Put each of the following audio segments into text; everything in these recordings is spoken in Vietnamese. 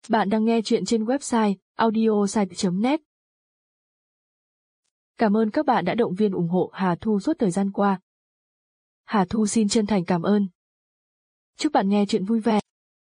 Bạn đang nghe chuyện trên website audiosite.net. Cảm ơn các bạn đã động viên ủng hộ Hà Thu suốt thời gian qua. Hà Thu xin chân thành cảm ơn. Chúc bạn nghe chuyện vui vẻ.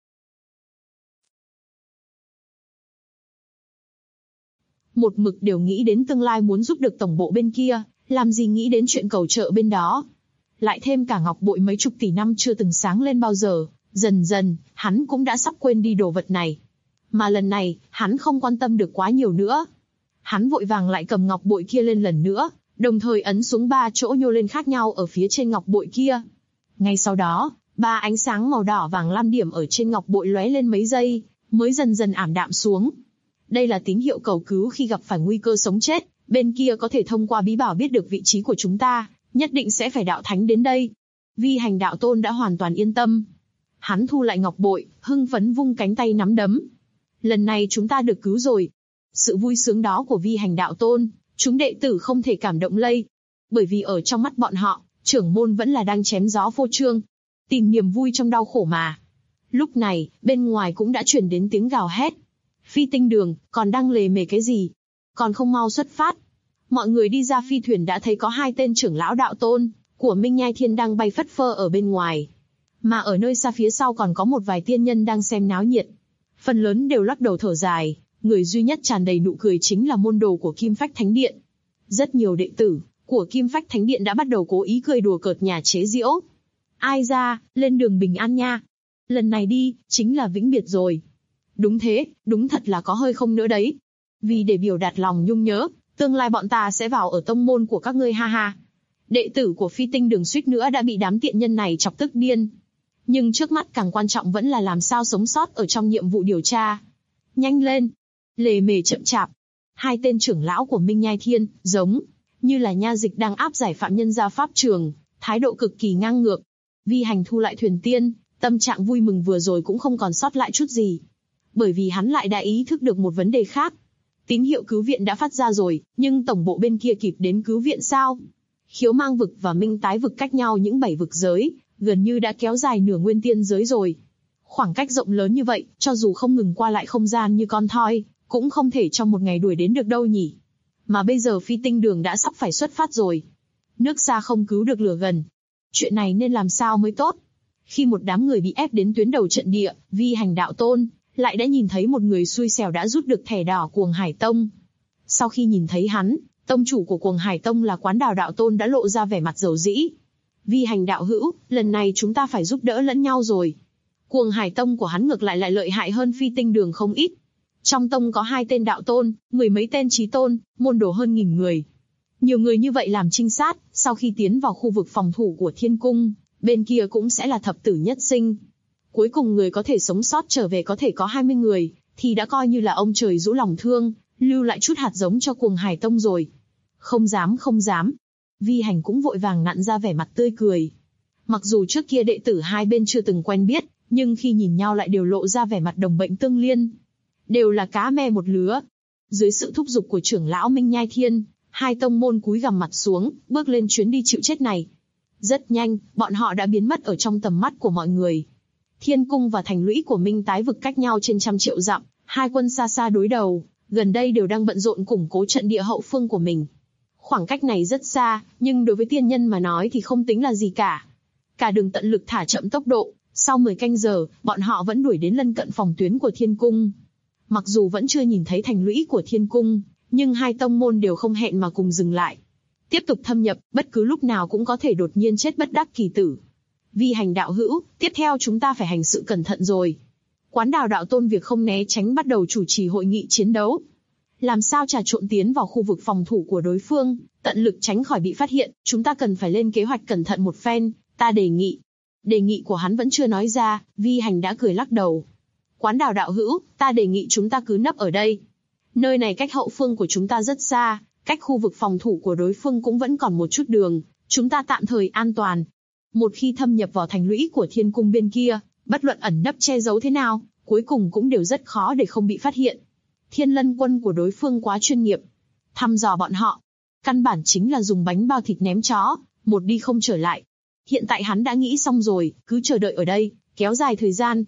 Một mực đều nghĩ đến tương lai muốn giúp được tổng bộ bên kia, làm gì nghĩ đến chuyện cầu trợ bên đó. Lại thêm cả ngọc bội mấy chục tỷ năm chưa từng sáng lên bao giờ, dần dần, hắn cũng đã sắp quên đi đồ vật này. Mà lần này, hắn không quan tâm được quá nhiều nữa. Hắn vội vàng lại cầm ngọc bội kia lên lần nữa, đồng thời ấn xuống 3 chỗ nhô lên khác nhau ở phía trên ngọc bội kia. Ngay sau đó, 3 ánh sáng màu đỏ vàng lam điểm ở trên ngọc bội lóe lên mấy giây, mới dần dần ảm đạm xuống. Đây là tín hiệu cầu cứu khi gặp phải nguy cơ sống chết, bên kia có thể thông qua bí bảo biết được vị trí của chúng ta, nhất định sẽ phải đạo thánh đến đây. Vi Hành đạo tôn đã hoàn toàn yên tâm. Hắn thu lại ngọc bội, hưng phấn vung cánh tay nắm đấm. Lần này chúng ta được cứu rồi. Sự vui sướng đó của Vi Hành đạo tôn, chúng đệ tử không thể cảm động lây. Bởi vì ở trong mắt bọn họ, trưởng môn vẫn là đang chém gió phô trương. Tìm niềm vui trong đau khổ mà. Lúc này, bên ngoài cũng đã truyền đến tiếng gào hét. Phi Tinh Đường, còn đang lề mề cái gì? Còn không mau xuất phát. Mọi người đi ra phi thuyền đã thấy có 2 tên trưởng lão đạo tôn của Minh Nhai Thiên đang bay phất phơ ở bên ngoài. Mà ở nơi xa phía sau còn có một vài tiên nhân đang xem náo nhiệt. Phần lớn đều lắc đầu thở dài, người duy nhất tràn đầy nụ cười chính là môn đồ của Kim Phách Thánh Điện. Rất nhiều đệ tử của Kim Phách Thánh Điện đã bắt đầu cố ý cười đùa cợt nhả chế giễu. Ai ra, lên đường bình an nha. Lần này đi, chính là vĩnh biệt rồi. Đúng thế, đúng thật là có hơi không nữa đấy. Vì để biểu đạt lòng nhung nhớ, tương lai bọn ta sẽ vào ở tông môn của các ngươi ha ha. Đệ tử của Phi Tinh Đường suýt nữa đã bị đám tiện nhân này chọc tức điên. Nhưng trước mắt càng quan trọng vẫn là làm sao sống sót ở trong nhiệm vụ điều tra. Nhanh lên! Lề mề chậm chạp. 2 tên trưởng lão của Minh Nhai Thiên, giống như là nha dịch đang áp giải phạm nhân ra pháp trường, thái độ cực kỳ ngang ngược. Vi Hành thu lại thuyền tiên, tâm trạng vui mừng vừa rồi cũng không còn sót lại chút gì. Bởi vì hắn lại đã ý thức được một vấn đề khác. Tín hiệu cứu viện đã phát ra rồi, nhưng tổng bộ bên kia kịp đến cứu viện sao? Khiếu Mang vực và Minh Tái vực cách nhau những 7 vực giới, gần như đã kéo dài nửa nguyên tiên giới rồi. Khoảng cách rộng lớn như vậy, cho dù không ngừng qua lại không gian như con thoi, cũng không thể trong một ngày đuổi đến được đâu nhỉ. Mà bây giờ Phi Tinh Đường đã sắp phải xuất phát rồi. Nước xa không cứu được lửa gần. Chuyện này nên làm sao mới tốt? Khi một đám người bị ép đến tuyến đầu trận địa, Vi Hành đạo tôn lại đã nhìn thấy một người xui xẻo đã rút được thẻ đỏ Cuồng Hải Tông. Sau khi nhìn thấy hắn, tông chủ của Cuồng Hải Tông là Quán Đào đạo tôn đã lộ ra vẻ mặt dầu dĩ. Vi Hành đạo hữu, lần này chúng ta phải giúp đỡ lẫn nhau rồi. Cuồng Hải Tông của hắn ngược lại lợi hại hơn Phi Tinh Đường không ít. Trong tông có 2 tên đạo tôn, 10 mấy tên chí tôn, môn đồ hơn 1000 người. Nhiều người như vậy làm trinh sát, sau khi tiến vào khu vực phòng thủ của Thiên Cung, bên kia cũng sẽ là thập tử nhất sinh. Cuối cùng người có thể sống sót trở về có thể có 20 người, thì đã coi như là ông trời rũ lòng thương, lưu lại chút hạt giống cho Cuồng Hải Tông rồi. Không dám không dám. Vi Hành cũng vội vàng nặn ra vẻ mặt tươi cười. Mặc dù trước kia đệ tử hai bên chưa từng quen biết, nhưng khi nhìn nhau lại đều lộ ra vẻ mặt đồng bệnh tương liên. Đều là cá me một lứa. Dưới sự thúc giục của trưởng lão Minh Nhai Thiên, 2 tông môn cúi gằm mặt xuống, bước lên chuyến đi chịu chết này. Rất nhanh, bọn họ đã biến mất ở trong tầm mắt của mọi người. Thiên Cung và thành lũy của Minh Tái vực cách nhau trên trăm triệu dặm, 2 quân xa xa đối đầu, gần đây đều đang bận rộn củng cố trận địa hậu phương của mình. Khoảng cách này rất xa, nhưng đối với tiên nhân mà nói thì không tính là gì cả. Cả đường tận lực thả chậm tốc độ, sau 10 canh giờ, bọn họ vẫn đuổi đến lân cận phòng tuyến của Thiên Cung. Mặc dù vẫn chưa nhìn thấy thành lũy của Thiên Cung, nhưng 2 tông môn đều không hẹn mà cùng dừng lại. Tiếp tục thâm nhập, bất cứ lúc nào cũng có thể đột nhiên chết bất đắc kỳ tử. Vi Hành đạo hữu, tiếp theo chúng ta phải hành sự cẩn thận rồi. Quán Đào đạo tôn việc không né tránh bắt đầu chủ trì hội nghị chiến đấu. Làm sao trà trộn tiến vào khu vực phòng thủ của đối phương, tận lực tránh khỏi bị phát hiện, chúng ta cần phải lên kế hoạch cẩn thận một phen, ta đề nghị. Đề nghị của hắn vẫn chưa nói ra, Vi Hành đã cười lắc đầu. Quán Đào đạo hữu, ta đề nghị chúng ta cứ nấp ở đây. Nơi này cách hậu phương của chúng ta rất xa, cách khu vực phòng thủ của đối phương cũng vẫn còn một chút đường, chúng ta tạm thời an toàn. Một khi thâm nhập vào thành lũy của Thiên Cung bên kia, bất luận ẩn nấp che giấu thế nào, cuối cùng cũng đều rất khó để không bị phát hiện. Thiên Lân quân của đối phương quá chuyên nghiệp. Thăm dò bọn họ, căn bản chính là dùng bánh bao thịt ném chó, một đi không trở lại. Hiện tại hắn đã nghĩ xong rồi, cứ chờ đợi ở đây, kéo dài thời gian.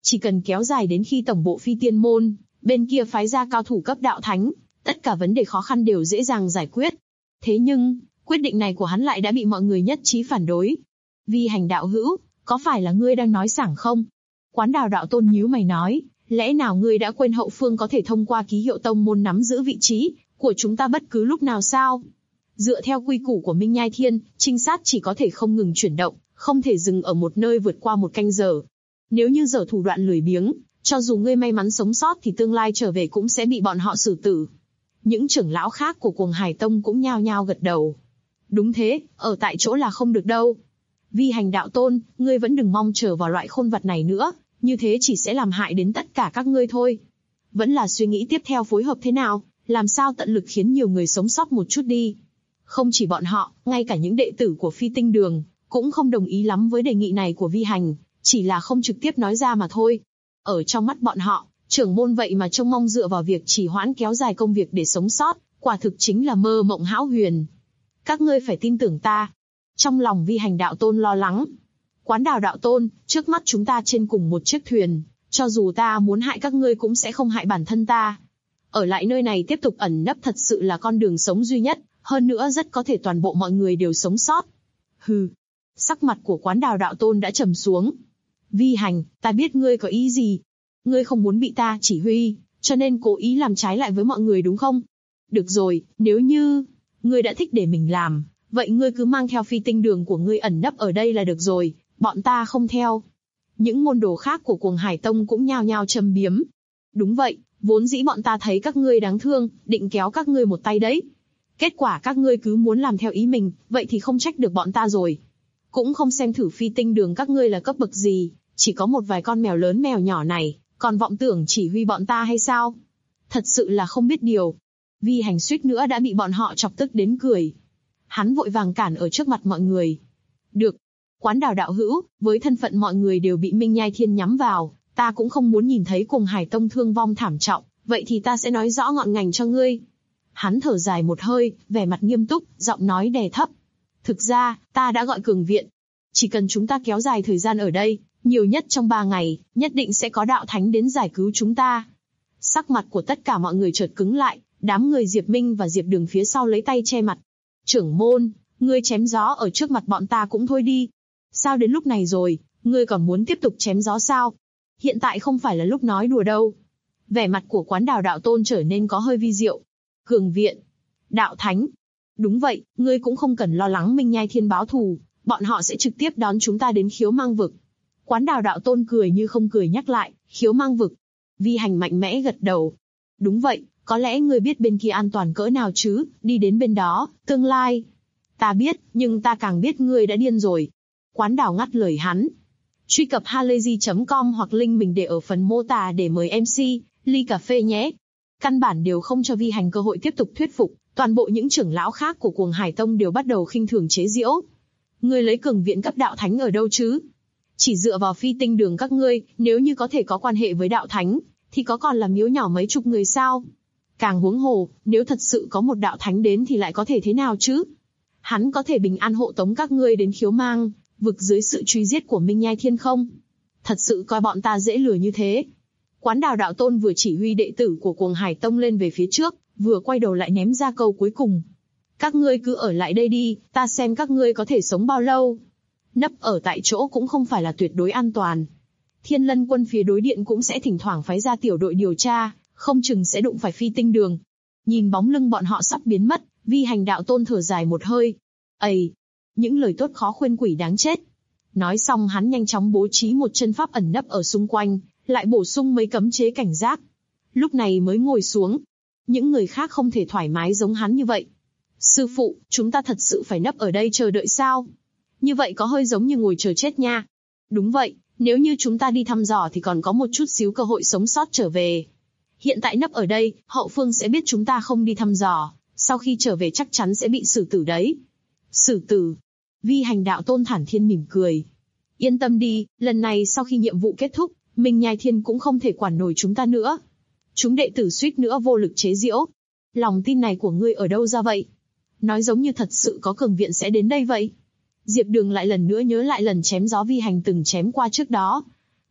Chỉ cần kéo dài đến khi tổng bộ Phi Tiên Môn, bên kia phái ra cao thủ cấp đạo thánh, tất cả vấn đề khó khăn đều dễ dàng giải quyết. Thế nhưng, quyết định này của hắn lại đã bị mọi người nhất trí phản đối. Vi Hành đạo hữu, có phải là ngươi đang nói sảng không? Quán Đào đạo tôn nhíu mày nói, lẽ nào ngươi đã quên hậu phương có thể thông qua ký hiệu tông môn nắm giữ vị trí của chúng ta bất cứ lúc nào sao? Dựa theo quy củ của Minh Nhai Thiên, trinh sát chỉ có thể không ngừng chuyển động, không thể dừng ở một nơi vượt qua một canh giờ. Nếu như giở thủ đoạn lười biếng, cho dù ngươi may mắn sống sót thì tương lai trở về cũng sẽ bị bọn họ xử tử. Những trưởng lão khác của Cuồng Hải Tông cũng nhao nhao gật đầu. Đúng thế, ở tại chỗ là không được đâu. Vi Hành đạo tôn, ngươi vẫn đừng mong chờ vào loại khôn vật này nữa, như thế chỉ sẽ làm hại đến tất cả các ngươi thôi. Vẫn là suy nghĩ tiếp theo phối hợp thế nào, làm sao tận lực khiến nhiều người sống sót một chút đi. Không chỉ bọn họ, ngay cả những đệ tử của Phi Tinh Đường, cũng không đồng ý lắm với đề nghị này của Vi Hành, chỉ là không trực tiếp nói ra mà thôi. Ở trong mắt bọn họ, trưởng môn vậy mà trông mong dựa vào việc trì hoãn kéo dài công việc để sống sót, quả thực chính là mơ mộng hão huyền. Các ngươi phải tin tưởng ta. Trong lòng Vi Hành đạo tôn lo lắng. Quán Đào đạo tôn, trước mắt chúng ta trên cùng một chiếc thuyền, cho dù ta muốn hại các ngươi cũng sẽ không hại bản thân ta. Ở lại nơi này tiếp tục ẩn nấp thật sự là con đường sống duy nhất, hơn nữa rất có thể toàn bộ mọi người đều sống sót. Hừ. Sắc mặt của Quán Đào đạo tôn đã trầm xuống. Vi Hành, ta biết ngươi có ý gì. Ngươi không muốn bị ta chỉ huy, cho nên cố ý làm trái lại với mọi người đúng không? Được rồi, nếu như ngươi đã thích để mình làm, vậy ngươi cứ mang theo Phi Tinh Đường của ngươi ẩn nấp ở đây là được rồi, bọn ta không theo. Những môn đồ khác của Cuồng Hải Tông cũng nhao nhao châm biếm. Đúng vậy, vốn dĩ bọn ta thấy các ngươi đáng thương, định kéo các ngươi một tay đấy. Kết quả các ngươi cứ muốn làm theo ý mình, vậy thì không trách được bọn ta rồi. Cũng không xem thử Phi Tinh Đường các ngươi là cấp bậc gì, chỉ có một vài con mèo lớn mèo nhỏ này, còn vọng tưởng chỉ huy bọn ta hay sao? Thật sự là không biết điều. Vi Hành suýt nữa đã bị bọn họ chọc tức đến cười. Hắn vội vàng cản ở trước mặt mọi người. Được. Quán Đào đạo hữu, với thân phận mọi người đều bị Minh Nhai Thiên nhắm vào, ta cũng không muốn nhìn thấy Cuồng Hải Tông thương vong thảm trọng, vậy thì ta sẽ nói rõ ngọn ngành cho ngươi. Hắn thở dài một hơi, vẻ mặt nghiêm túc, giọng nói đè thấp. Thực ra, ta đã gọi cường viện. Chỉ cần chúng ta kéo dài thời gian ở đây, nhiều nhất trong 3 ngày, nhất định sẽ có đạo thánh đến giải cứu chúng ta. Sắc mặt của tất cả mọi người chợt cứng lại, đám người Diệp Minh và Diệp Đường phía sau lấy tay che mặt. Trưởng môn, ngươi chém gió ở trước mặt bọn ta cũng thôi đi. Sao đến lúc này rồi, ngươi còn muốn tiếp tục chém gió sao? Hiện tại không phải là lúc nói đùa đâu. Vẻ mặt của Quán Đào đạo tôn trở nên có hơi vi diệu. Cường viện, đạo thánh. Đúng vậy, ngươi cũng không cần lo lắng Minh Nhai Thiên báo thù, bọn họ sẽ trực tiếp đón chúng ta đến Khiếu Mang Vực. Quán Đào đạo tôn cười như không cười nhắc lại, Khiếu Mang Vực. Vi Hành mạnh mẽ gật đầu. Đúng vậy, có lẽ ngươi biết bên kia an toàn cỡ nào chứ, đi đến bên đó, tương lai. Ta biết, nhưng ta càng biết ngươi đã điên rồi. Quán Đào ngắt lời hắn. Truy cập halayzi.com hoặc link mình để ở phần mô tả để mời MC, ly cà phê nhé. Căn bản đều không cho Vi Hành cơ hội tiếp tục thuyết phục, toàn bộ những trưởng lão khác của Cuồng Hải Tông đều bắt đầu khinh thường chế giễu. Ngươi lấy cường viện cấp đạo thánh ở đâu chứ? Chỉ dựa vào Phi Tinh Đường các ngươi, nếu như có thể có quan hệ với đạo thánh, thì có còn là miếu nhỏ mấy chục người sao? Càng huống hồ, nếu thật sự có một đạo thánh đến thì lại có thể thế nào chứ? Hắn có thể bình an hộ tống các ngươi đến Khiếu Mang Vực dưới sự truy giết của Minh Nhai Thiên không? Thật sự coi bọn ta dễ lừa như thế? Quán Đào đạo tôn vừa chỉ huy đệ tử của Cuồng Hải Tông lên về phía trước, vừa quay đầu lại ném ra câu cuối cùng. Các ngươi cứ ở lại đây đi, ta xem các ngươi có thể sống bao lâu. Nấp ở tại chỗ cũng không phải là tuyệt đối an toàn. Thiên Lân quân phía đối điện cũng sẽ thỉnh thoảng phái ra tiểu đội điều tra, không chừng sẽ đụng phải Phi Tinh Đường. Nhìn bóng lưng bọn họ sắp biến mất, Vi Hành đạo tôn thở dài một hơi. Ây! Những lời tốt khó khuyên quỷ đáng chết. Nói xong hắn nhanh chóng bố trí một chân pháp ẩn nấp ở xung quanh, lại bổ sung mấy cấm chế cảnh giác. Lúc này mới ngồi xuống. Những người khác không thể thoải mái giống hắn như vậy. Sư phụ, chúng ta thật sự phải nấp ở đây chờ đợi sao? Như vậy có hơi giống như ngồi chờ chết nha. Đúng vậy, nếu như chúng ta đi thăm dò thì còn có một chút xíu cơ hội sống sót trở về. Hiện tại nấp ở đây, hậu phương sẽ biết chúng ta không đi thăm dò, sau khi trở về chắc chắn sẽ bị xử tử đấy. Xử tử? Vi Hành đạo tôn thản thiên mỉm cười. Yên tâm đi, lần này sau khi nhiệm vụ kết thúc, Minh Nhai Thiên cũng không thể quản nổi chúng ta nữa. Chúng đệ tử suýt nữa vô lực chế giễu. Lòng tin này của ngươi ở đâu ra vậy? Nói giống như thật sự có cường viện sẽ đến đây vậy. Diệp Đường lại lần nữa nhớ lại lần chém gió Vi Hành từng chém qua trước đó.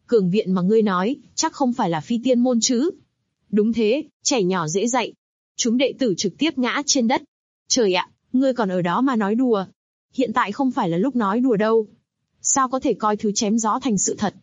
Cường viện mà ngươi nói, chắc không phải là phi tiên môn chứ? Đúng thế, trẻ nhỏ dễ dạy. Chúng đệ tử trực tiếp ngã trên đất. Trời ạ, ngươi còn ở đó mà nói đùa. Hiện tại không phải là lúc nói đùa đâu. Sao có thể coi thứ chém gió thành sự thật?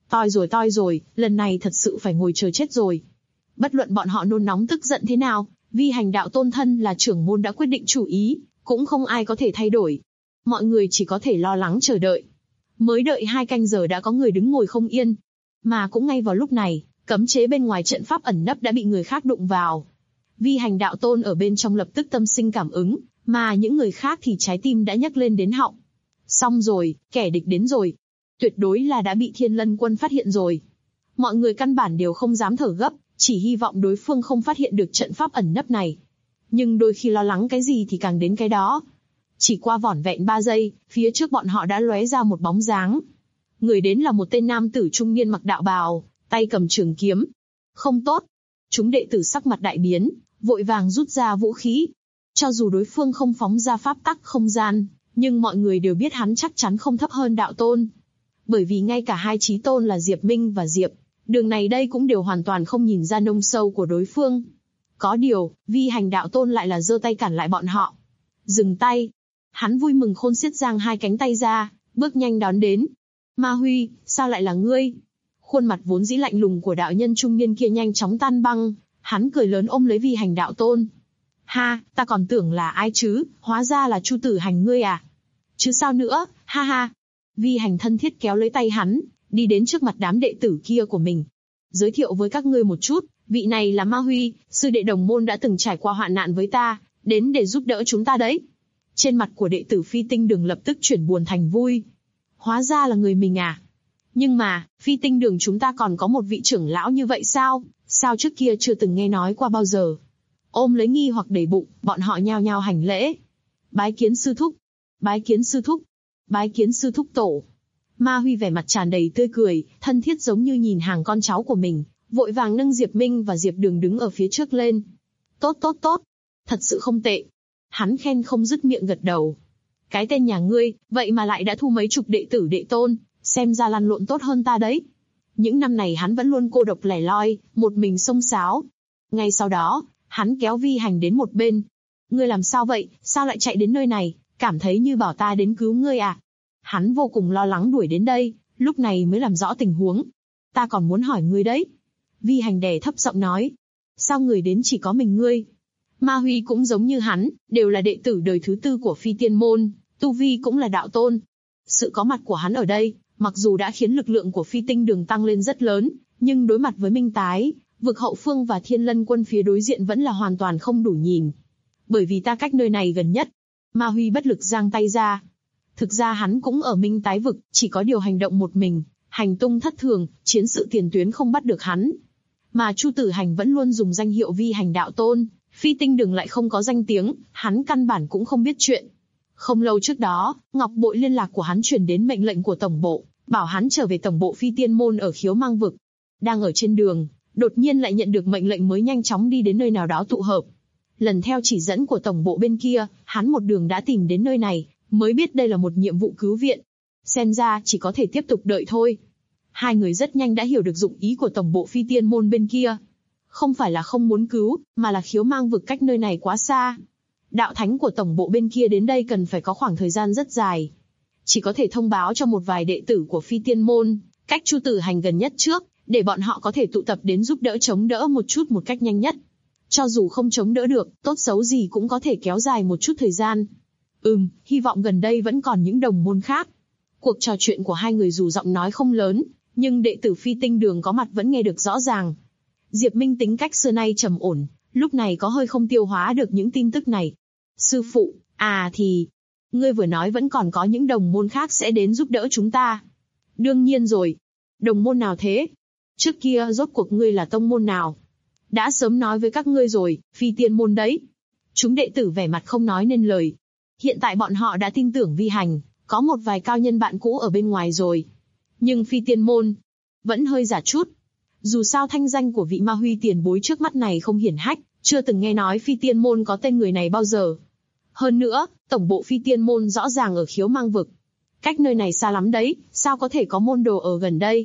Toi rồi, lần này thật sự phải ngồi chờ chết rồi. Bất luận bọn họ nôn nóng tức giận thế nào, Vi Hành đạo tôn thân là trưởng môn đã quyết định chủ ý, cũng không ai có thể thay đổi. Mọi người chỉ có thể lo lắng chờ đợi. Mới đợi 2 canh giờ đã có người đứng ngồi không yên. Mà cũng ngay vào lúc này, cấm chế bên ngoài trận pháp ẩn nấp đã bị người khác đụng vào. Vi Hành đạo tôn ở bên trong lập tức tâm sinh cảm ứng, mà những người khác thì trái tim đã nhấc lên đến họng. Xong rồi, kẻ địch đến rồi. Tuyệt đối là đã bị Thiên Lân Quân phát hiện rồi. Mọi người căn bản đều không dám thở gấp, chỉ hy vọng đối phương không phát hiện được trận pháp ẩn nấp này. Nhưng đôi khi lo lắng cái gì thì càng đến cái đó. Chỉ qua vỏn vẹn 3 giây, phía trước bọn họ đã lóe ra một bóng dáng. Người đến là một tên nam tử trung niên mặc đạo bào, tay cầm trường kiếm. Không tốt. Chúng đệ tử sắc mặt đại biến, vội vàng rút ra vũ khí. Cho dù đối phương không phóng ra pháp tắc không gian, nhưng mọi người đều biết hắn chắc chắn không thấp hơn đạo tôn. Bởi vì ngay cả hai chí tôn là Diệp Minh và Diệp Đường này đây cũng đều hoàn toàn không nhìn ra nông sâu của đối phương. Có điều, Vi Hành đạo tôn lại là giơ tay cản lại bọn họ. Dừng tay. Hắn vui mừng khôn xiết giang 2 cánh tay ra, bước nhanh đón đến. Ma Huy, sao lại là ngươi? Khuôn mặt vốn dĩ lạnh lùng của đạo nhân trung niên kia nhanh chóng tan băng, hắn cười lớn ôm lấy Vi Hành đạo tôn. Ha, ta còn tưởng là ai chứ, hóa ra là Chu Tử Hành ngươi à? Chứ sao nữa, ha ha. Vi Hành thân thiết kéo lấy tay hắn, đi đến trước mặt đám đệ tử kia của mình. Giới thiệu với các ngươi một chút, vị này là Ma Huy, sư đệ đồng môn đã từng trải qua hoạn nạn với ta, đến để giúp đỡ chúng ta đấy. Trên mặt của đệ tử Phi Tinh Đường lập tức chuyển buồn thành vui. Hóa ra là người mình à? Nhưng mà, Phi Tinh Đường chúng ta còn có một vị trưởng lão như vậy sao? Sao trước kia chưa từng nghe nói qua bao giờ? Ôm lấy nghi hoặc đầy bụng, bọn họ nhao nhao hành lễ. Bái kiến sư thúc. Bái kiến sư thúc. Bái kiến sư thúc tổ. Ma Huy vẻ mặt tràn đầy tươi cười, thân thiết giống như nhìn hàng con cháu của mình, vội vàng nâng Diệp Minh và Diệp Đường đứng ở phía trước lên. Tốt. Thật sự không tệ. Hắn khen không dứt miệng gật đầu. Cái tên nhà ngươi, vậy mà lại đã thu mấy chục đệ tử đệ tôn, xem ra lăn lộn tốt hơn ta đấy. Những năm này hắn vẫn luôn cô độc lẻ loi, một mình xông xáo. Ngay sau đó, hắn kéo Vi Hành đến một bên. Ngươi làm sao vậy, sao lại chạy đến nơi này, cảm thấy như bảo ta đến cứu ngươi à? Hắn vô cùng lo lắng đuổi đến đây, lúc này mới làm rõ tình huống. Ta còn muốn hỏi ngươi đấy. Vi Hành đè thấp giọng nói. Sao người đến chỉ có mình ngươi? Ma Huy cũng giống như hắn, đều là đệ tử đời thứ 4 của Phi Tiên Môn, tu vi cũng là đạo tôn. Sự có mặt của hắn ở đây, mặc dù đã khiến lực lượng của Phi Tinh Đường tăng lên rất lớn, nhưng đối mặt với Minh Tái, Vực Hậu Phương và Thiên Lân Quân phía đối diện vẫn là hoàn toàn không đủ nhìn. Bởi vì ta cách nơi này gần nhất. Ma Huy bất lực giang tay ra. Thực ra hắn cũng ở Minh Tái Vực, chỉ có điều hành động một mình, hành tung thất thường, chiến sự tiền tuyến không bắt được hắn. Mà Chu Tử Hành vẫn luôn dùng danh hiệu Vi Hành đạo tôn, Phi Tinh Đường lại không có danh tiếng, hắn căn bản cũng không biết chuyện. Không lâu trước đó, ngọc bội liên lạc của hắn truyền đến mệnh lệnh của tổng bộ, bảo hắn trở về tổng bộ Phi Tiên Môn ở Khiếu Mang Vực. Đang ở trên đường, đột nhiên lại nhận được mệnh lệnh mới nhanh chóng đi đến nơi nào đó tụ hợp. Lần theo chỉ dẫn của tổng bộ bên kia, hắn một đường đã tìm đến nơi này, mới biết đây là một nhiệm vụ cứu viện. Xem ra chỉ có thể tiếp tục đợi thôi. Hai người rất nhanh đã hiểu được dụng ý của tổng bộ Phi Tiên Môn bên kia. Không phải là không muốn cứu, mà là Khiếu Mang Vực cách nơi này quá xa. Đạo thánh của tổng bộ bên kia đến đây cần phải có khoảng thời gian rất dài. Chỉ có thể thông báo cho một vài đệ tử của Phi Tiên Môn, cách Chu Tử Hành gần nhất trước, để bọn họ có thể tụ tập đến giúp đỡ chống đỡ một chút một cách nhanh nhất. Cho dù không chống đỡ được, tốt xấu gì cũng có thể kéo dài một chút thời gian. Hy vọng gần đây vẫn còn những đồng môn khác. Cuộc trò chuyện của hai người dù giọng nói không lớn, nhưng đệ tử Phi Tinh Đường có mặt vẫn nghe được rõ ràng. Diệp Minh tính cách xưa nay trầm ổn, lúc này có hơi không tiêu hóa được những tin tức này. Sư phụ, ngươi vừa nói vẫn còn có những đồng môn khác sẽ đến giúp đỡ chúng ta. Đương nhiên rồi. Đồng môn nào thế? Trước kia rốt cuộc ngươi là tông môn nào? Đã sớm nói với các ngươi rồi, Phi Tiên Môn đấy. Chúng đệ tử vẻ mặt không nói nên lời. Hiện tại bọn họ đã tin tưởng Vi Hành, có một vài cao nhân bạn cũ ở bên ngoài rồi. Nhưng Phi Tiên Môn vẫn hơi giả chút. Dù sao thanh danh của vị Ma Huy tiền bối trước mắt này không hiển hách, chưa từng nghe nói Phi Tiên Môn có tên người này bao giờ. Hơn nữa, tổng bộ Phi Tiên Môn rõ ràng ở Khiếu Mang Vực. Cách nơi này xa lắm đấy, sao có thể có môn đồ ở gần đây?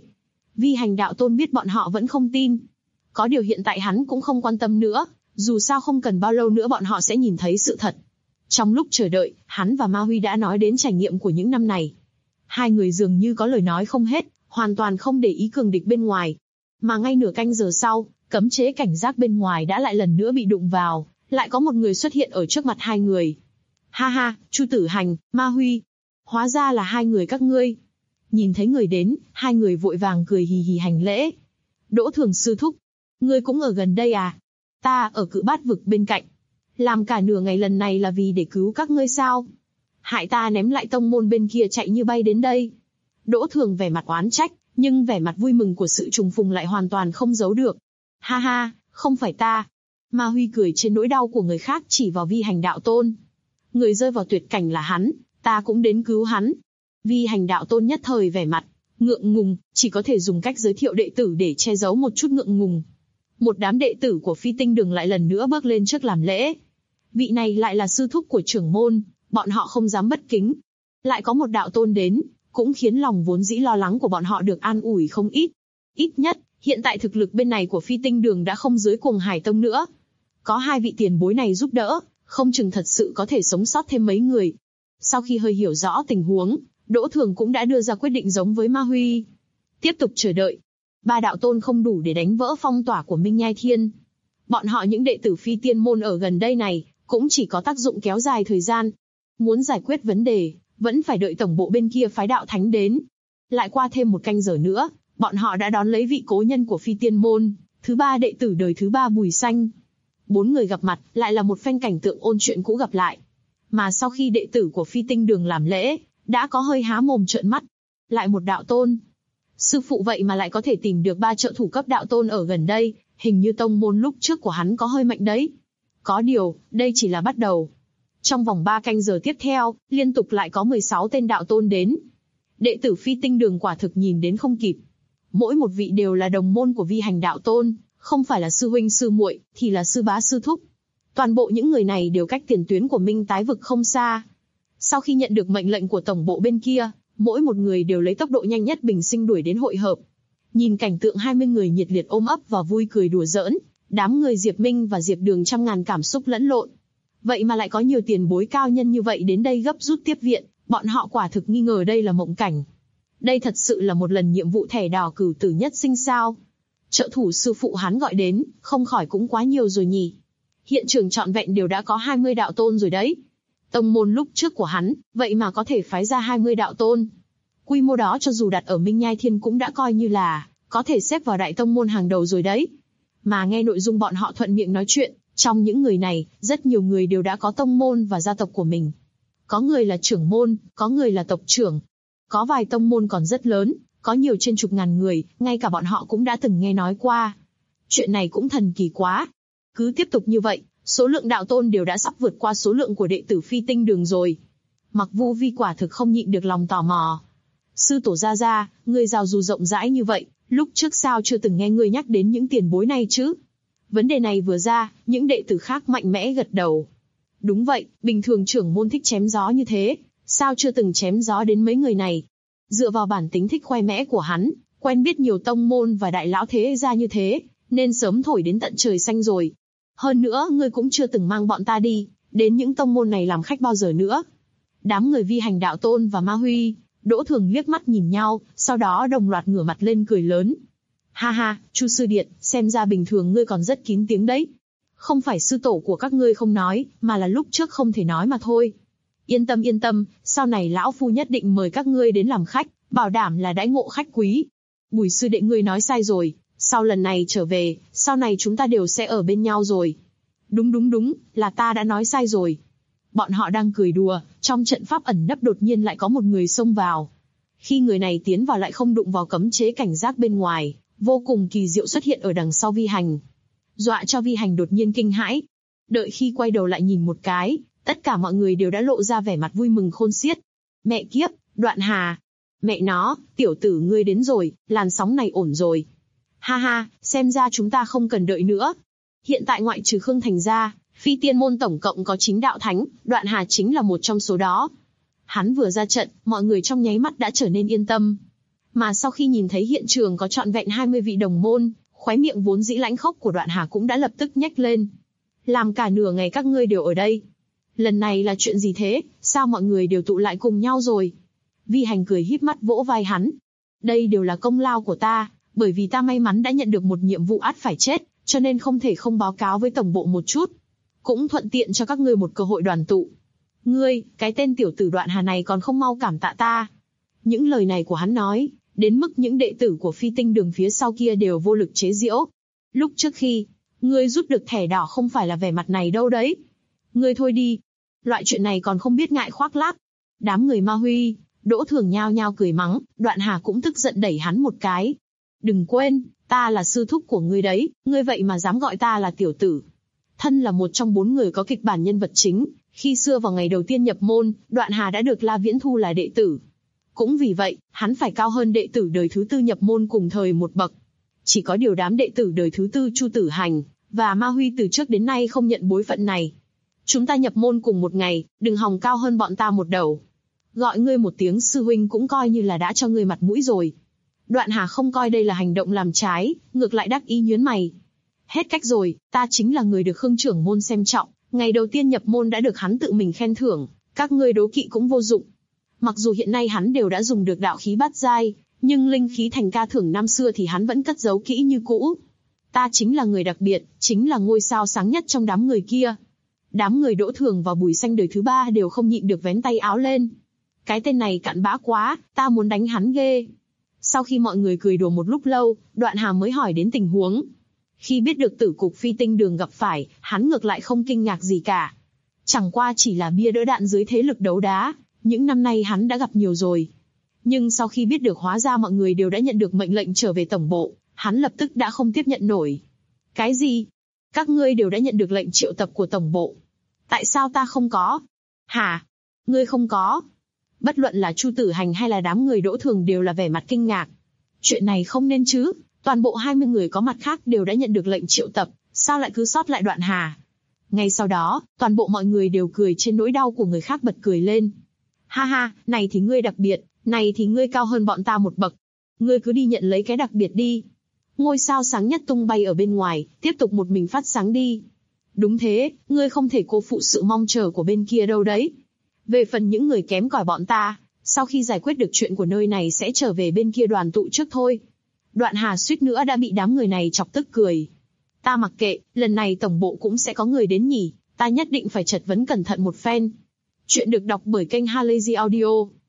Vi Hành đạo tôn biết bọn họ vẫn không tin. Có điều hiện tại hắn cũng không quan tâm nữa, dù sao không cần bao lâu nữa bọn họ sẽ nhìn thấy sự thật. Trong lúc chờ đợi, hắn và Ma Huy đã nói đến trải nghiệm của những năm này. Hai người dường như có lời nói không hết, hoàn toàn không để ý cường địch bên ngoài. Mà ngay nửa canh giờ sau, cấm chế cảnh giác bên ngoài đã lại lần nữa bị đụng vào, lại có một người xuất hiện ở trước mặt hai người. Ha ha, Chu Tử Hành, Ma Huy. Hóa ra là hai người các ngươi. Nhìn thấy người đến, hai người vội vàng cười hì hì hành lễ. Đỗ Thường sư thúc, ngươi cũng ở gần đây à? Ta ở Cự Bát vực bên cạnh. Làm cả nửa ngày lần này là vì để cứu các ngươi sao? Hại ta ném lại tông môn bên kia chạy như bay đến đây. Đỗ Thường vẻ mặt oán trách, nhưng vẻ mặt vui mừng của sự trùng phùng lại hoàn toàn không giấu được. Ha ha, không phải ta. Ma Huy cười trên nỗi đau của người khác chỉ vào Vi Hành đạo tôn. Người rơi vào tuyệt cảnh là hắn, ta cũng đến cứu hắn. Vi Hành đạo tôn nhất thời vẻ mặt ngượng ngùng, chỉ có thể dùng cách giới thiệu đệ tử để che giấu một chút ngượng ngùng. Một đám đệ tử của Phi Tinh Đường lại lần nữa bước lên trước làm lễ. Vị này lại là sư thúc của trưởng môn, bọn họ không dám bất kính. Lại có một đạo tôn đến, cũng khiến lòng vốn dĩ lo lắng của bọn họ được an ủi không ít. Ít nhất, hiện tại thực lực bên này của Phi Tinh Đường đã không dưới Cuồng Hải Tông nữa. Có hai vị tiền bối này giúp đỡ, không chừng thật sự có thể sống sót thêm mấy người. Sau khi hơi hiểu rõ tình huống, Đỗ Thường cũng đã đưa ra quyết định giống với Ma Huy. Tiếp tục chờ đợi. Ba đạo tôn không đủ để đánh vỡ phong tỏa của Minh Nhai Thiên. Bọn họ những đệ tử Phi Tiên môn ở gần đây này, cũng chỉ có tác dụng kéo dài thời gian. Muốn giải quyết vấn đề, vẫn phải đợi tổng bộ bên kia phái đạo thánh đến. Lại qua thêm một canh giờ nữa, bọn họ đã đón lấy vị cố nhân của Phi Tiên môn, thứ ba đệ tử đời thứ ba Bùi Xanh. Bốn người gặp mặt, lại là một phen cảnh tượng ôn chuyện cũ gặp lại. Mà sau khi đệ tử của Phi Tinh Đường làm lễ, đã có hơi há mồm trợn mắt. Lại một đạo tôn. Sư phụ vậy mà lại có thể tìm được ba trợ thủ cấp đạo tôn ở gần đây, hình như tông môn lúc trước của hắn có hơi mạnh đấy. Có điều, đây chỉ là bắt đầu. Trong vòng 3 canh giờ tiếp theo, liên tục lại có 16 tên đạo tôn đến. Đệ tử Phi Tinh Đường quả thực nhìn đến không kịp. Mỗi một vị đều là đồng môn của Vi Hành đạo tôn, không phải là sư huynh sư muội, thì là sư bá sư thúc. Toàn bộ những người này đều cách tiền tuyến của Minh Tái vực không xa. Sau khi nhận được mệnh lệnh của tổng bộ bên kia, mỗi một người đều lấy tốc độ nhanh nhất bình sinh đuổi đến hội hợp. Nhìn cảnh tượng 20 người nhiệt liệt ôm ấp và vui cười đùa giỡn, đám người Diệp Minh và Diệp Đường trăm ngàn cảm xúc lẫn lộn. Vậy mà lại có nhiều tiền bối cao nhân như vậy đến đây gấp rút tiếp viện, bọn họ quả thực nghi ngờ đây là mộng cảnh. Đây thật sự là một lần nhiệm vụ thẻ đỏ cửu tử nhất sinh sao? Trợ thủ sư phụ hắn gọi đến, không khỏi cũng quá nhiều rồi nhỉ. Hiện trường trọn vẹn đều đã có 20 đạo tôn rồi đấy. Tông môn lúc trước của hắn, vậy mà có thể phái ra 20 đạo tôn. Quy mô đó cho dù đặt ở Minh Nhai Thiên cũng đã coi như là có thể xếp vào đại tông môn hàng đầu rồi đấy. Mà nghe nội dung bọn họ thuận miệng nói chuyện, trong những người này, rất nhiều người đều đã có tông môn và gia tộc của mình. Có người là trưởng môn, có người là tộc trưởng. Có vài tông môn còn rất lớn, có nhiều trên chục ngàn người, ngay cả bọn họ cũng đã từng nghe nói qua. Chuyện này cũng thần kỳ quá. Cứ tiếp tục như vậy, số lượng đạo tôn đều đã sắp vượt qua số lượng của đệ tử Phi Tinh Đường rồi. Mặc Vu Vi quả thực không nhịn được lòng tò mò. Sư tổ gia gia, ngươi giao du rộng rãi như vậy, lúc trước sao chưa từng nghe ngươi nhắc đến những tiền bối này chứ? Vấn đề này vừa ra, những đệ tử khác mạnh mẽ gật đầu. Đúng vậy, bình thường trưởng môn thích chém gió như thế, sao chưa từng chém gió đến mấy người này? Dựa vào bản tính thích khoe mẽ của hắn, quen biết nhiều tông môn và đại lão thế gia như thế, nên sớm thổi đến tận trời xanh rồi. Hơn nữa, ngươi cũng chưa từng mang bọn ta đi, đến những tông môn này làm khách bao giờ nữa. Đám người Vi Hành đạo tôn và Ma Huy, Đỗ Thường liếc mắt nhìn nhau, sau đó đồng loạt ngửa mặt lên cười lớn. Ha ha, Chu sư điện, xem ra bình thường ngươi còn rất kín tiếng đấy. Không phải sư tổ của các ngươi không nói, mà là lúc trước không thể nói mà thôi. Yên tâm, sau này lão phu nhất định mời các ngươi đến làm khách, bảo đảm là đãi ngộ khách quý. Bùi sư đệ ngươi nói sai rồi, sau lần này trở về, sau này chúng ta đều sẽ ở bên nhau rồi. Đúng, là ta đã nói sai rồi. Bọn họ đang cười đùa, trong trận pháp ẩn nấp đột nhiên lại có một người xông vào. Khi người này tiến vào lại không đụng vào cấm chế cảnh giác bên ngoài, vô cùng kỳ diệu xuất hiện ở đằng sau Vi Hành. Dọa cho Vi Hành đột nhiên kinh hãi. Đợi khi quay đầu lại nhìn một cái, tất cả mọi người đều đã lộ ra vẻ mặt vui mừng khôn xiết. Mẹ kiếp, Đoạn Hà. Mẹ nó, tiểu tử ngươi đến rồi, làn sóng này ổn rồi. Ha ha, xem ra chúng ta không cần đợi nữa. Hiện tại ngoại trừ Khương Thành ra, Phi Tiên môn tổng cộng có 9 đạo thánh, Đoạn Hà chính là một trong số đó. Hắn vừa ra trận, mọi người trong nháy mắt đã trở nên yên tâm. Mà sau khi nhìn thấy hiện trường có trọn vẹn 20 vị đồng môn, khóe miệng vốn dĩ lãnh khốc của Đoạn Hà cũng đã lập tức nhếch lên. Làm cả nửa ngày các ngươi đều ở đây. Lần này là chuyện gì thế, sao mọi người đều tụ lại cùng nhau rồi? Vi Hành cười híp mắt vỗ vai hắn. Đây đều là công lao của ta, bởi vì ta may mắn đã nhận được một nhiệm vụ ắt phải chết, cho nên không thể không báo cáo với tổng bộ một chút. Cũng thuận tiện cho các ngươi một cơ hội đoàn tụ. Ngươi, cái tên tiểu tử Đoạn Hà này còn không mau cảm tạ ta. Những lời này của hắn nói, đến mức những đệ tử của Phi Tinh Đường phía sau kia đều vô lực chế giễu. Lúc trước khi, ngươi rút được thẻ đỏ không phải là vẻ mặt này đâu đấy. Ngươi thôi đi. Loại chuyện này còn không biết ngại khoác lác. Đám người Ma Huy, Đỗ Thường nhao nhao cười mắng, Đoạn Hà cũng tức giận đẩy hắn một cái. Đừng quên, ta là sư thúc của ngươi đấy, ngươi vậy mà dám gọi ta là tiểu tử. Thân là một trong 4 người có kịch bản nhân vật chính, khi xưa vào ngày đầu tiên nhập môn, Đoạn Hà đã được La Viễn thu là đệ tử. Cũng vì vậy, hắn phải cao hơn đệ tử đời thứ 4 nhập môn cùng thời một bậc. Chỉ có điều đám đệ tử đời thứ 4 Chu Tử Hành và Ma Huy từ trước đến nay không nhận bối phận này. Chúng ta nhập môn cùng một ngày, đừng hòng cao hơn bọn ta một đầu. Gọi ngươi một tiếng sư huynh cũng coi như là đã cho ngươi mặt mũi rồi. Đoạn Hà không coi đây là hành động làm trái, ngược lại đắc ý nhướng mày. Hết cách rồi, ta chính là người được Khương trưởng môn xem trọng, ngày đầu tiên nhập môn đã được hắn tự mình khen thưởng, các ngươi đố kỵ cũng vô dụng. Mặc dù hiện nay hắn đều đã dùng được đạo khí bát giai, nhưng linh khí thành ca thưởng năm xưa thì hắn vẫn cất giấu kỹ như cũ. Ta chính là người đặc biệt, chính là ngôi sao sáng nhất trong đám người kia. Đám người Đỗ Thường và Bùi Xanh đời thứ 3 đều không nhịn được vén tay áo lên. Cái tên này cặn bã quá, ta muốn đánh hắn ghê. Sau khi mọi người cười đùa một lúc lâu, Đoạn Hà mới hỏi đến tình huống. Khi biết được tử cục Phi Tinh Đường gặp phải, hắn ngược lại không kinh ngạc gì cả. Chẳng qua chỉ là bia đỡ đạn dưới thế lực đấu đá, những năm nay hắn đã gặp nhiều rồi. Nhưng sau khi biết được hóa ra mọi người đều đã nhận được mệnh lệnh trở về tổng bộ, hắn lập tức đã không tiếp nhận nổi. Cái gì? Các ngươi đều đã nhận được lệnh triệu tập của tổng bộ. Tại sao ta không có? Hả? Ngươi không có? Bất luận là Chu Tử Hành hay là đám người Đỗ Thường đều là vẻ mặt kinh ngạc. Chuyện này không nên chứ, toàn bộ 20 người có mặt khác đều đã nhận được lệnh triệu tập, sao lại cứ sót lại Đoạn Hà? Ngay sau đó, toàn bộ mọi người đều cười trên nỗi đau của người khác bật cười lên. Ha ha, này thì ngươi đặc biệt, này thì ngươi cao hơn bọn ta một bậc. Ngươi cứ đi nhận lấy cái đặc biệt đi. Ngôi sao sáng nhất tung bay ở bên ngoài, tiếp tục một mình phát sáng đi. Đúng thế, ngươi không thể cô phụ sự mong chờ của bên kia đâu đấy. Về phần những người kém cỏi bọn ta, sau khi giải quyết được chuyện của nơi này sẽ trở về bên kia đoàn tụ trước thôi. Đoạn Hà suýt nữa đã bị đám người này chọc tức cười. Ta mặc kệ, lần này tổng bộ cũng sẽ có người đến nhỉ, ta nhất định phải chất vấn cẩn thận một phen. Chuyện được đọc bởi kênh Halazy Audio.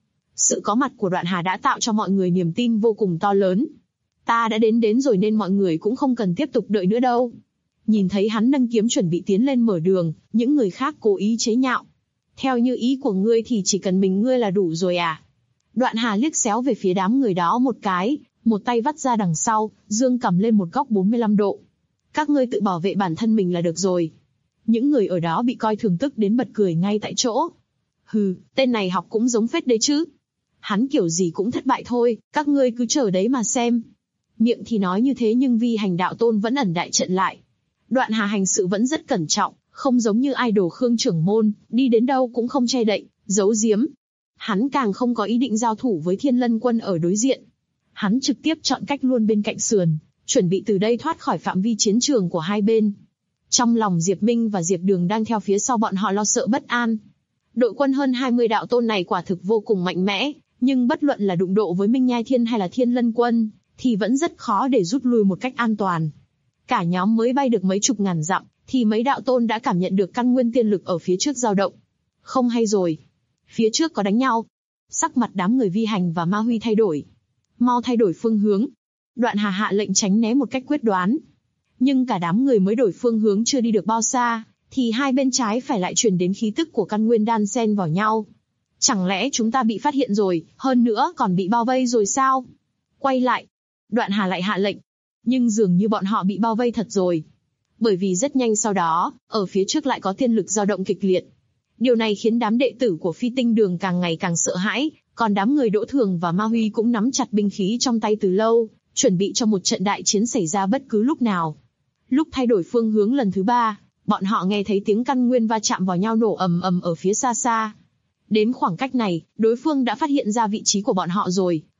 Sự có mặt của Đoạn Hà đã tạo cho mọi người niềm tin vô cùng to lớn. Ta đã đến rồi nên mọi người cũng không cần tiếp tục đợi nữa đâu. Nhìn thấy hắn nâng kiếm chuẩn bị tiến lên mở đường, những người khác cố ý chế nhạo. Theo như ý của ngươi thì chỉ cần mình ngươi là đủ rồi à? Đoạn Hà liếc xéo về phía đám người đó một cái, một tay vắt ra đằng sau, dương cầm lên một góc 45 độ. Các ngươi tự bảo vệ bản thân mình là được rồi. Những người ở đó bị coi thường tức đến bật cười ngay tại chỗ. Hừ, tên này học cũng giống phết đấy chứ. Hắn kiểu gì cũng thất bại thôi, các ngươi cứ chờ đấy mà xem. Miệng thì nói như thế nhưng Vi Hành đạo tôn vẫn ẩn đại trận lại. Đoạn Hà hành sự vẫn rất cẩn trọng, không giống như idol Khương trưởng môn, đi đến đâu cũng không che đậy, giấu giếm. Hắn càng không có ý định giao thủ với Thiên Lân Quân ở đối diện. Hắn trực tiếp chọn cách luôn bên cạnh sườn, chuẩn bị từ đây thoát khỏi phạm vi chiến trường của hai bên. Trong lòng Diệp Minh và Diệp Đường đang theo phía sau bọn họ lo sợ bất an. Đội quân hơn 20 đạo tôn này quả thực vô cùng mạnh mẽ, nhưng bất luận là đụng độ với Minh Nhai Thiên hay là Thiên Lân Quân, thì vẫn rất khó để rút lui một cách an toàn. Cả nhóm mới bay được mấy chục ngàn dặm, thì mấy đạo tôn đã cảm nhận được căn nguyên tiên lực ở phía trước dao động. Không hay rồi. Phía trước có đánh nhau. Sắc mặt đám người Vi Hành và Ma Huy thay đổi. Mau thay đổi phương hướng. Đoạn Hà hạ lệnh tránh né một cách quyết đoán. Nhưng cả đám người mới đổi phương hướng chưa đi được bao xa, thì hai bên trái phải lại truyền đến khí tức của căn nguyên đan xen vào nhau. Chẳng lẽ chúng ta bị phát hiện rồi, hơn nữa còn bị bao vây rồi sao? Quay lại. Đoạn Hà lại hạ lệnh. Nhưng dường như bọn họ bị bao vây thật rồi. Bởi vì rất nhanh sau đó, ở phía trước lại có tiên lực dao động kịch liệt. Điều này khiến đám đệ tử của Phi Tinh Đường càng ngày càng sợ hãi, còn đám người Đỗ Thường và Ma Huy cũng nắm chặt binh khí trong tay từ lâu, chuẩn bị cho một trận đại chiến xảy ra bất cứ lúc nào. Lúc thay đổi phương hướng lần thứ 3, bọn họ nghe thấy tiếng căn nguyên va chạm vào nhau nổ ầm ầm ở phía xa xa. Đến khoảng cách này, đối phương đã phát hiện ra vị trí của bọn họ rồi,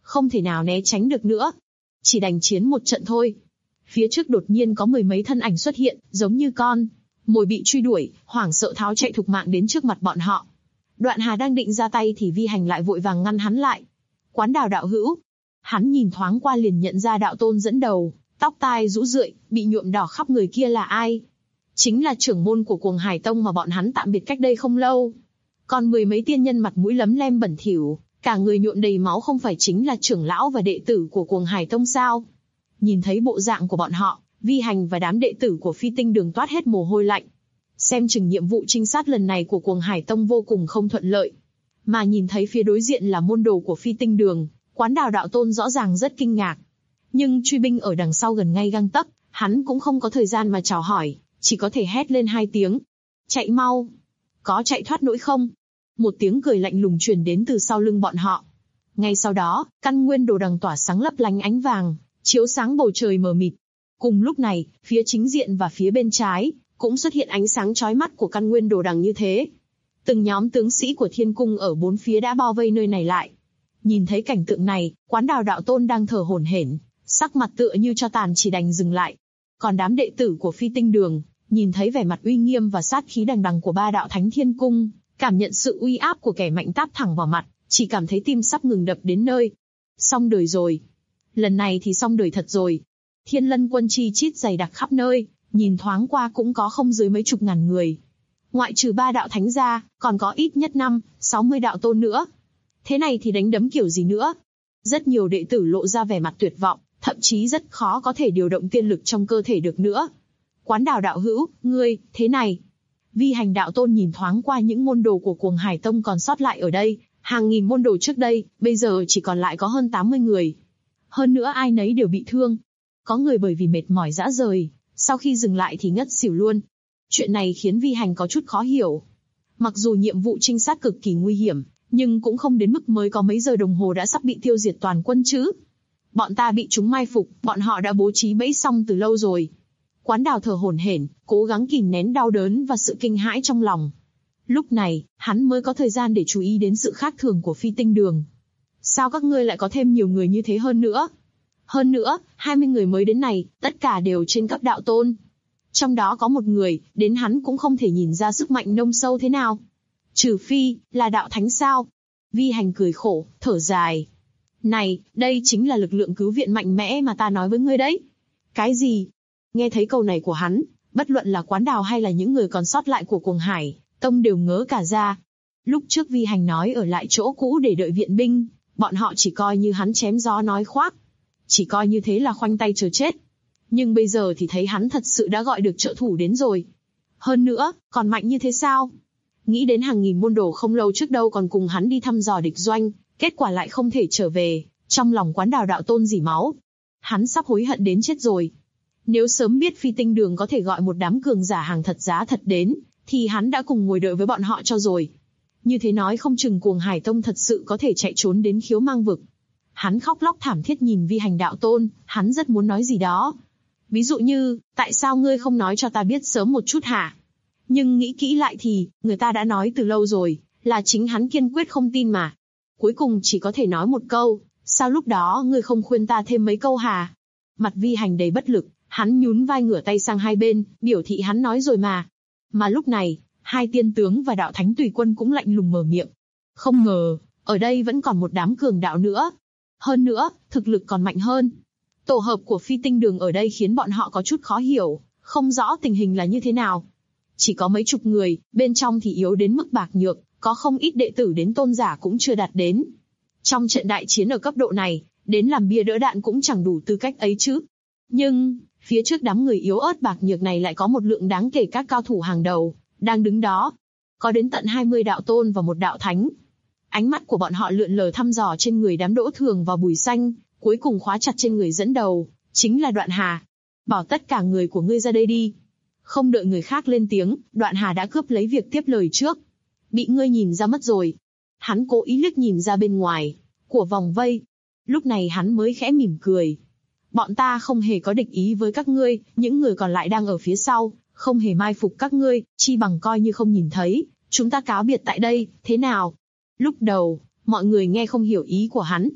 không thể nào né tránh được nữa. Chỉ đành chiến một trận thôi. Phía trước đột nhiên có mười mấy thân ảnh xuất hiện, giống như con mồi bị truy đuổi, hoảng sợ tháo chạy thục mạng đến trước mặt bọn họ. Đoạn Hà đang định ra tay thì Vi Hành lại vội vàng ngăn hắn lại. Quán Đào đạo hữu. Hắn nhìn thoáng qua liền nhận ra đạo tôn dẫn đầu, tóc tai rũ rượi, bị nhuộm đỏ khắp người kia là ai. Chính là trưởng môn của Cuồng Hải Tông mà bọn hắn tạm biệt cách đây không lâu. Còn mười mấy tiên nhân mặt mũi lấm lem bẩn thỉu, cả người nhuộm đầy máu không phải chính là trưởng lão và đệ tử của Cuồng Hải Tông sao? Nhìn thấy bộ dạng của bọn họ, Vi Hành và đám đệ tử của Phi Tinh Đường toát hết mồ hôi lạnh. Xem chừng nhiệm vụ trinh sát lần này của Cuồng Hải Tông vô cùng không thuận lợi. Mà nhìn thấy phía đối diện là môn đồ của Phi Tinh Đường, Quán Đào đạo tôn rõ ràng rất kinh ngạc. Nhưng truy binh ở đằng sau gần ngay gang tấc, hắn cũng không có thời gian mà chào hỏi, chỉ có thể hét lên 2 tiếng. Chạy mau! Có chạy thoát nổi không? Một tiếng cười lạnh lùng truyền đến từ sau lưng bọn họ. Ngay sau đó, căn nguyên đồ đằng tỏa sáng lấp lánh ánh vàng, chiếu sáng bầu trời mờ mịt. Cùng lúc này, phía chính diện và phía bên trái, cũng xuất hiện ánh sáng chói mắt của căn nguyên đồ đằng như thế. Từng nhóm tướng sĩ của thiên cung ở bốn phía đã bao vây nơi này lại. Nhìn thấy cảnh tượng này, Quán Đào đạo tôn đang thở hổn hển, sắc mặt tựa như cho tàn chỉ đành dừng lại. Còn đám đệ tử của Phi Tinh Đường, nhìn thấy vẻ mặt uy nghiêm và sát khí đằng đằng của ba đạo thánh thiên cung, cảm nhận sự uy áp của kẻ mạnh táp thẳng vào mặt, chỉ cảm thấy tim sắp ngừng đập đến nơi. Xong đời rồi. Lần này thì xong đời thật rồi. Thiên Lân quân chi chít dày đặc khắp nơi, nhìn thoáng qua cũng có không dưới mấy chục ngàn người. Ngoại trừ 3 đạo thánh ra, còn có ít nhất 50-60 đạo tôn nữa. Thế này thì đánh đấm kiểu gì nữa? Rất nhiều đệ tử lộ ra vẻ mặt tuyệt vọng, thậm chí rất khó có thể điều động tiên lực trong cơ thể được nữa. Quán Đào đạo hữu, ngươi, thế này. Vi Hành đạo tôn nhìn thoáng qua những môn đồ của Cuồng Hải Tông còn sót lại ở đây, hàng nghìn môn đồ trước đây, bây giờ chỉ còn lại có hơn 80 người. Hơn nữa ai nấy đều bị thương. Có người bởi vì mệt mỏi rã rời, sau khi dừng lại thì ngất xỉu luôn. Chuyện này khiến Vi Hành có chút khó hiểu. Mặc dù nhiệm vụ trinh sát cực kỳ nguy hiểm, nhưng cũng không đến mức mới có mấy giờ đồng hồ đã sắp bị tiêu diệt toàn quân chứ. Bọn ta bị chúng mai phục, bọn họ đã bố trí bẫy xong từ lâu rồi. Quán Đào thở hổn hển, cố gắng kìm nén đau đớn và sự kinh hãi trong lòng. Lúc này, hắn mới có thời gian để chú ý đến sự khác thường của Phi Tinh Đường. Sao các ngươi lại có thêm nhiều người như thế hơn nữa? Hơn nữa, 20 người mới đến này, tất cả đều trên cấp đạo tôn. Trong đó có một người, đến hắn cũng không thể nhìn ra sức mạnh nông sâu thế nào. Trừ phi, là đạo thánh sao? Vi Hành cười khổ, thở dài. Này, đây chính là lực lượng cứu viện mạnh mẽ mà ta nói với ngươi đấy. Cái gì? Nghe thấy câu này của hắn, bất luận là Quán Đào hay là những người còn sót lại của Cuồng Hải Tông đều ngớ cả ra. Lúc trước Vi Hành nói ở lại chỗ cũ để đợi viện binh, bọn họ chỉ coi như hắn chém gió nói khoác. Chỉ coi như thế là khoanh tay chờ chết. Nhưng bây giờ thì thấy hắn thật sự đã gọi được trợ thủ đến rồi. Hơn nữa, còn mạnh như thế sao? Nghĩ đến hàng nghìn môn đồ không lâu trước đâu còn cùng hắn đi thăm dò địch doanh, kết quả lại không thể trở về, trong lòng Quán Đào đạo tôn rỉ máu. Hắn sắp hối hận đến chết rồi. Nếu sớm biết Phi Tinh Đường có thể gọi một đám cường giả hàng thật giá thật đến, thì hắn đã cùng ngồi đợi với bọn họ cho rồi. Như thế nói không chừng Cuồng Hải Tông thật sự có thể chạy trốn đến Khiếu Mang Vực. Hắn khóc lóc thảm thiết nhìn Vi Hành đạo tôn, hắn rất muốn nói gì đó. Ví dụ như, tại sao ngươi không nói cho ta biết sớm một chút hả? Nhưng nghĩ kỹ lại thì, người ta đã nói từ lâu rồi, là chính hắn kiên quyết không tin mà. Cuối cùng chỉ có thể nói một câu, sao lúc đó ngươi không khuyên ta thêm mấy câu hả? Mặt Vi Hành đầy bất lực, hắn nhún vai ngửa tay sang hai bên, biểu thị hắn nói rồi mà. Mà lúc này, 2 tiên tướng và đạo thánh tùy quân cũng lạnh lùng mở miệng. Không ngờ, ở đây vẫn còn một đám cường đạo nữa. Hơn nữa, thực lực còn mạnh hơn. Tổ hợp của Phi Tinh Đường ở đây khiến bọn họ có chút khó hiểu, không rõ tình hình là như thế nào. Chỉ có mấy chục người, bên trong thì yếu đến mức bạc nhược, có không ít đệ tử đến tôn giả cũng chưa đạt đến. Trong trận đại chiến ở cấp độ này, đến làm bia đỡ đạn cũng chẳng đủ tư cách ấy chứ. Nhưng, phía trước đám người yếu ớt bạc nhược này lại có một lượng đáng kể các cao thủ hàng đầu, đang đứng đó. Có đến tận 20 đạo tôn và một đạo thánh. Ánh mắt của bọn họ lượn lờ thăm dò trên người đám Đỗ Thường và Bùi Xanh, cuối cùng khóa chặt trên người dẫn đầu, chính là Đoạn Hà. Bảo tất cả người của ngươi ra đây đi. Không đợi người khác lên tiếng, Đoạn Hà đã cướp lấy việc tiếp lời trước. Bị ngươi nhìn ra mất rồi. Hắn cố ý liếc nhìn ra bên ngoài của vòng vây. Lúc này hắn mới khẽ mỉm cười. Bọn ta không hề có địch ý với các ngươi, những người còn lại đang ở phía sau, không hề mai phục các ngươi, chi bằng coi như không nhìn thấy. Chúng ta cáo biệt tại đây, thế nào? Lúc đầu, mọi người nghe không hiểu ý của hắn.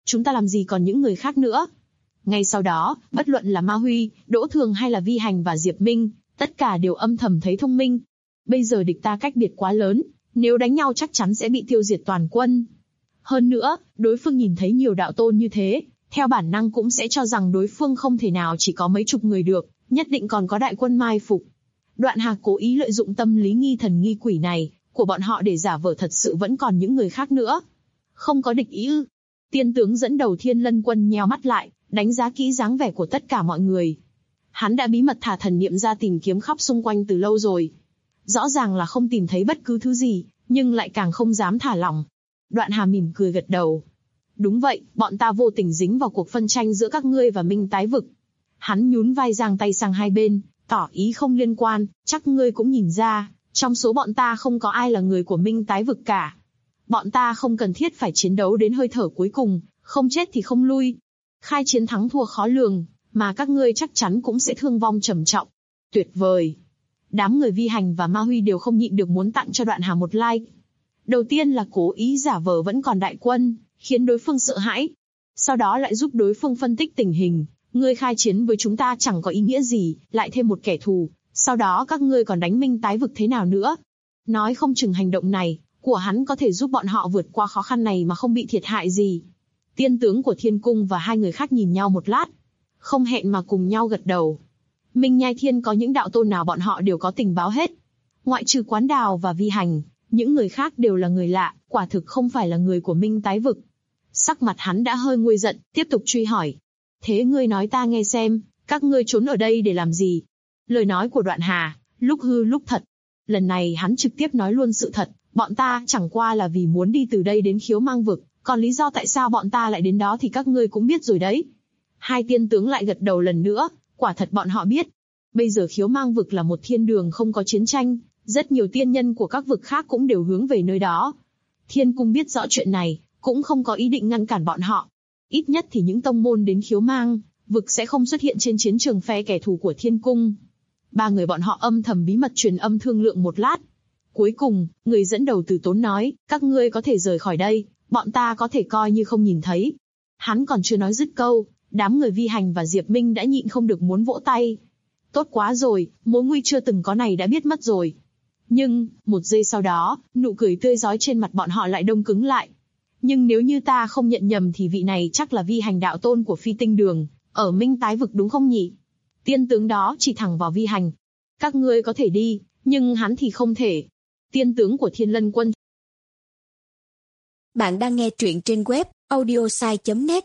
chúng ta làm gì còn những người khác nữa. Ngay sau đó, bất luận là Ma Huy, Đỗ Thường hay là Vi Hành và Diệp Minh, tất cả đều âm thầm thấy thông minh. Bây giờ địch ta cách biệt quá lớn, nếu đánh nhau chắc chắn sẽ bị tiêu diệt toàn quân. Hơn nữa, đối phương nhìn thấy nhiều đạo tôn như thế, theo bản năng cũng sẽ cho rằng đối phương không thể nào chỉ có mấy chục người được, nhất định còn có đại quân mai phục. Đoạn Hà cố ý lợi dụng tâm lý nghi thần nghi quỷ này của bọn họ để giả vờ thật sự vẫn còn những người khác nữa. Không có địch ý ư? Tiên tướng dẫn đầu Thiên Lân quân nheo mắt lại, đánh giá kỹ dáng vẻ của tất cả mọi người. Hắn đã bí mật thả thần niệm ra tìm kiếm khắp xung quanh từ lâu rồi. Rõ ràng là không tìm thấy bất cứ thứ gì, nhưng lại càng không dám thả lỏng. Đoạn Hà mỉm cười gật đầu. Đúng vậy, bọn ta vô tình dính vào cuộc phân tranh giữa các ngươi và Minh Tái Vực. Hắn nhún vai giang tay sang hai bên, tỏ ý không liên quan, chắc ngươi cũng nhìn ra, trong số bọn ta không có ai là người của Minh Tái Vực cả. Bọn ta không cần thiết phải chiến đấu đến hơi thở cuối cùng, không chết thì không lui. Khai chiến thắng thua khó lường, mà các ngươi chắc chắn cũng sẽ thương vong trầm trọng. Tuyệt vời. Đám người Vi Hành và Ma Huy đều không nhịn được muốn tặng cho Đoạn Hà một like. Đầu tiên là cố ý giả vờ vẫn còn đại quân, khiến đối phương sợ hãi. Sau đó lại giúp đối phương phân tích tình hình. Ngươi khai chiến với chúng ta chẳng có ý nghĩa gì, lại thêm một kẻ thù. Sau đó các ngươi còn đánh Minh Tái Vực thế nào nữa? Nói không chừng hành động này của hắn có thể giúp bọn họ vượt qua khó khăn này mà không bị thiệt hại gì. Tiên tướng của Thiên Cung và hai người khác nhìn nhau một lát, không hẹn mà cùng nhau gật đầu. Minh Nhai Thiên có những đạo tôn nào bọn họ đều có tình báo hết. Ngoại trừ Quán Đào và Vi Hành, những người khác đều là người lạ, quả thực không phải là người của Minh Tái Vực. Sắc mặt hắn đã hơi nguôi giận, tiếp tục truy hỏi. Thế ngươi nói ta nghe xem, các ngươi trốn ở đây để làm gì? Lời nói của Đoạn Hà, lúc hư lúc thật. Lần này hắn trực tiếp nói luôn sự thật, bọn ta chẳng qua là vì muốn đi từ đây đến Khiếu Mang Vực, còn lý do tại sao bọn ta lại đến đó thì các ngươi cũng biết rồi đấy. Hai tiên tướng lại gật đầu lần nữa, quả thật bọn họ biết. Bây giờ Khiếu Mang Vực là một thiên đường không có chiến tranh, rất nhiều tiên nhân của các vực khác cũng đều hướng về nơi đó. Thiên Cung biết rõ chuyện này, cũng không có ý định ngăn cản bọn họ. Ít nhất thì những tông môn đến Khiếu Mang Vực sẽ không xuất hiện trên chiến trường phe kẻ thù của Thiên Cung. Ba người bọn họ âm thầm bí mật truyền âm thương lượng một lát. Cuối cùng, người dẫn đầu Từ Tốn nói, các ngươi có thể rời khỏi đây, bọn ta có thể coi như không nhìn thấy. Hắn còn chưa nói dứt câu, đám người Vi Hành và Diệp Minh đã nhịn không được muốn vỗ tay. Tốt quá rồi, mối nguy chưa từng có này đã biết mất rồi. Nhưng, một giây sau đó, nụ cười tươi rói trên mặt bọn họ lại đông cứng lại. Nhưng nếu như ta không nhận nhầm thì vị này chắc là Vi Hành đạo tôn của Phi Tinh Đường, ở Minh Tái Vực đúng không nhỉ? Tiên tướng đó chỉ thẳng vào Vi Hành. Các ngươi có thể đi, nhưng hắn thì không thể. Tiên tướng của Thiên Lân quân. Bạn đang nghe truyện trên web audiosai.net.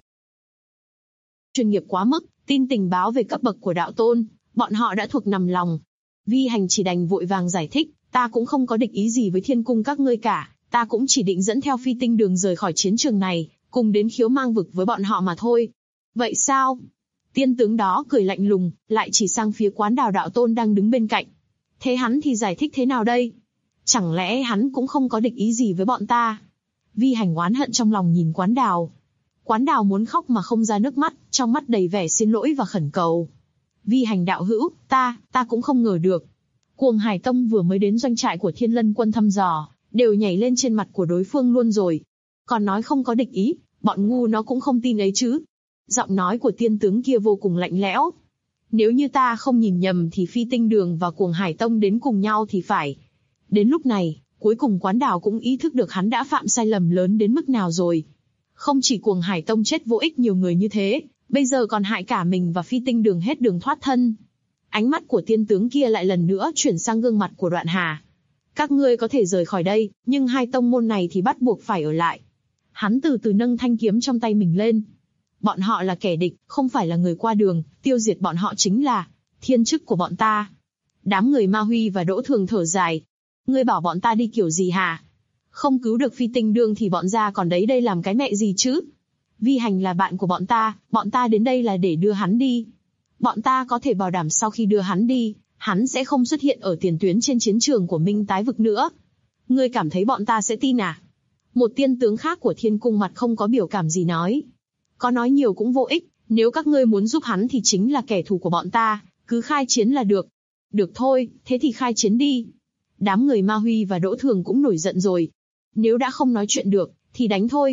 Chuyên nghiệp quá mức, tin tình báo về cấp bậc của đạo tôn, bọn họ đã thuộc nằm lòng. Vi Hành chỉ đành vội vàng giải thích, ta cũng không có địch ý gì với Thiên Cung các ngươi cả, ta cũng chỉ định dẫn theo Phi Tinh Đường rời khỏi chiến trường này, cùng đến Khiếu Mang Vực với bọn họ mà thôi. Vậy sao? Tiên tướng đó cười lạnh lùng, lại chỉ sang phía Quán Đào đạo tôn đang đứng bên cạnh. Thế hắn thì giải thích thế nào đây? Chẳng lẽ hắn cũng không có địch ý gì với bọn ta? Vi Hành oán hận trong lòng nhìn Quán Đào. Quán Đào muốn khóc mà không ra nước mắt, trong mắt đầy vẻ xin lỗi và khẩn cầu. Vi Hành đạo hữu, ta cũng không ngờ được. Cuồng Hải Tông vừa mới đến doanh trại của Thiên Lân quân thăm dò, đều nhảy lên trên mặt của đối phương luôn rồi. Còn nói không có địch ý, bọn ngu nó cũng không tin ấy chứ. Giọng nói của tiên tướng kia vô cùng lạnh lẽo. Nếu như ta không nhìn nhầm thì Phi Tinh Đường và Cuồng Hải Tông đến cùng nhau thì phải. Đến lúc này, cuối cùng Quán Đào cũng ý thức được hắn đã phạm sai lầm lớn đến mức nào rồi. Không chỉ Cuồng Hải Tông chết vô ích nhiều người như thế, bây giờ còn hại cả mình và Phi Tinh Đường hết đường thoát thân. Ánh mắt của tiên tướng kia lại lần nữa chuyển sang gương mặt của Đoạn Hà. Các ngươi có thể rời khỏi đây, nhưng hai tông môn này thì bắt buộc phải ở lại. Hắn từ từ nâng thanh kiếm trong tay mình lên. Bọn họ là kẻ địch, không phải là người qua đường, tiêu diệt bọn họ chính là thiên chức của bọn ta. Đám người Ma Huy và Đỗ Thường thở dài. Ngươi bảo bọn ta đi kiểu gì hả? Không cứu được Phi Tinh Đường thì bọn gia còn đấy đây làm cái mẹ gì chứ? Vi Hành là bạn của bọn ta đến đây là để đưa hắn đi. Bọn ta có thể bảo đảm sau khi đưa hắn đi, hắn sẽ không xuất hiện ở tiền tuyến trên chiến trường của Minh Tái Vực nữa. Ngươi cảm thấy bọn ta sẽ tin à? Một tiên tướng khác của Thiên Cung mặt không có biểu cảm gì nói. Có nói nhiều cũng vô ích, nếu các ngươi muốn giúp hắn thì chính là kẻ thù của bọn ta, cứ khai chiến là được. Được thôi, thế thì khai chiến đi. Đám người Ma Huy và Đỗ Thường cũng nổi giận rồi. Nếu đã không nói chuyện được, thì đánh thôi.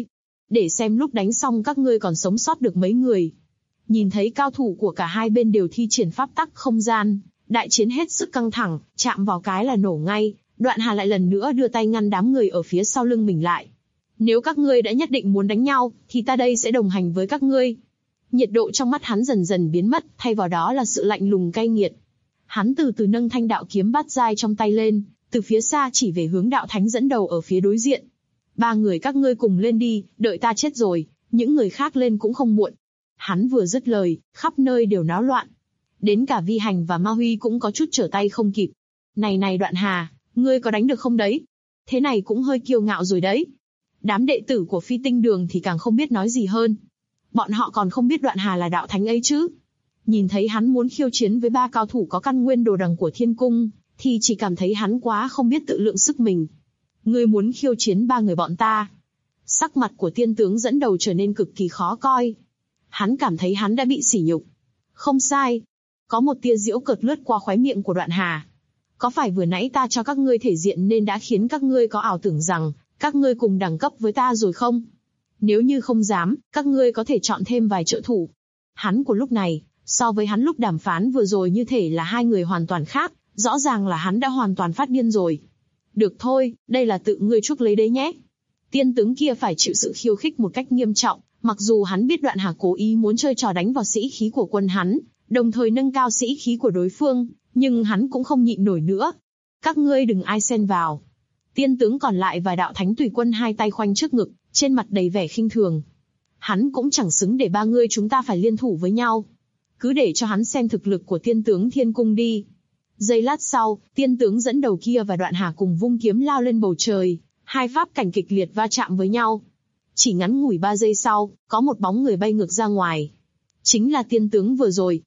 để xem lúc đánh xong các ngươi còn sống sót được mấy người. Nhìn thấy cao thủ của cả hai bên đều thi triển pháp tắc không gian, đại chiến hết sức căng thẳng, chạm vào cái là nổ ngay, Đoạn Hà lại lần nữa đưa tay ngăn đám người ở phía sau lưng mình lại. Nếu các ngươi đã nhất định muốn đánh nhau, thì ta đây sẽ đồng hành với các ngươi. Nhiệt độ trong mắt hắn dần dần biến mất, thay vào đó là sự lạnh lùng cay nghiệt. Hắn từ từ nâng thanh đạo kiếm bát giai trong tay lên, từ phía xa chỉ về hướng đạo thánh dẫn đầu ở phía đối diện. 3 người các ngươi cùng lên đi, đợi ta chết rồi, những người khác lên cũng không muộn. Hắn vừa dứt lời, khắp nơi đều náo loạn. Đến cả Vi Hành và Ma Huy cũng có chút trở tay không kịp. Này Đoạn Hà, ngươi có đánh được không đấy? Thế này cũng hơi kiêu ngạo rồi đấy. Đám đệ tử của Phi Tinh Đường thì càng không biết nói gì hơn. Bọn họ còn không biết Đoạn Hà là đạo thánh ấy chứ. Nhìn thấy hắn muốn khiêu chiến với 3 cao thủ có căn nguyên đồ đằng của Thiên Cung, thì chỉ cảm thấy hắn quá không biết tự lượng sức mình. Ngươi muốn khiêu chiến 3 người bọn ta? Sắc mặt của tiên tướng dẫn đầu trở nên cực kỳ khó coi. Hắn cảm thấy hắn đã bị sỉ nhục. Không sai. Có một tia giễu cợt lướt qua khóe miệng của Đoạn Hà. Có phải vừa nãy ta cho các ngươi thể diện nên đã khiến các ngươi có ảo tưởng rằng các ngươi cùng đẳng cấp với ta rồi không? Nếu như không dám, các ngươi có thể chọn thêm vài trợ thủ. Hắn của lúc này, so với hắn lúc đàm phán vừa rồi như thể là 2 người hoàn toàn khác, rõ ràng là hắn đã hoàn toàn phát điên rồi. Được thôi, đây là tự ngươi chuốc lấy đấy nhé. Tiên tướng kia phải chịu sự khiêu khích một cách nghiêm trọng, mặc dù hắn biết Đoạn Hà cố ý muốn chơi trò đánh vào sĩ khí của quân hắn, đồng thời nâng cao sĩ khí của đối phương, nhưng hắn cũng không nhịn nổi nữa. Các ngươi đừng ai xen vào. Tiên tướng còn lại và đạo thánh tùy quân hai tay khoanh trước ngực, trên mặt đầy vẻ khinh thường. Hắn cũng chẳng xứng để 3 người chúng ta phải liên thủ với nhau. Cứ để cho hắn xem thực lực của tiên tướng Thiên Cung đi. Giây lát sau, tiên tướng dẫn đầu kia và Đoạn Hà cùng vung kiếm lao lên bầu trời, 2 pháp cảnh kịch liệt va chạm với nhau. Chỉ ngắn ngủi 3 giây sau, có một bóng người bay ngược ra ngoài. Chính là tiên tướng vừa rồi.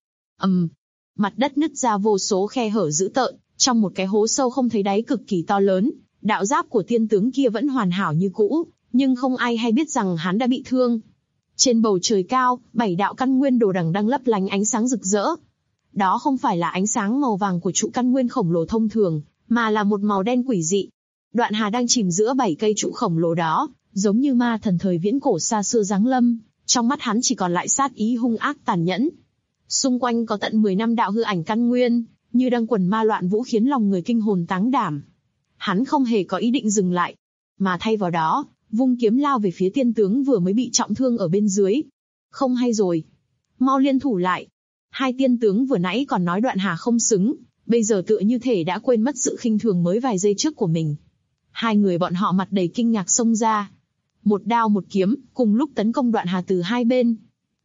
Mặt đất nứt ra vô số khe hở dữ tợn, trong một cái hố sâu không thấy đáy cực kỳ to lớn, đạo giáp của tiên tướng kia vẫn hoàn hảo như cũ, nhưng không ai hay biết rằng hắn đã bị thương. Trên bầu trời cao, 7 đạo căn nguyên đồ đằng đang lấp lánh ánh sáng rực rỡ. Đó không phải là ánh sáng màu vàng của trụ căn nguyên khổng lồ thông thường, mà là một màu đen quỷ dị. Đoạn Hà đang chìm giữa 7 cây trụ khổng lồ đó, giống như ma thần thời viễn cổ xa xưa giáng lâm, trong mắt hắn chỉ còn lại sát ý hung ác tàn nhẫn. Xung quanh có tận 10 năm đạo hư ảnh căn nguyên, như đang quần ma loạn vũ khiến lòng người kinh hồn táng đảm. Hắn không hề có ý định dừng lại, mà thay vào đó, vung kiếm lao về phía tiên tướng vừa mới bị trọng thương ở bên dưới. Không hay rồi. Mau liên thủ lại. 2 tiên tướng vừa nãy còn nói Đoạn Hà không xứng, bây giờ tựa như thể đã quên mất sự khinh thường mới vài giây trước của mình. 2 người bọn họ mặt đầy kinh ngạc xông ra. Một đao một kiếm, cùng lúc tấn công Đoạn Hà từ hai bên.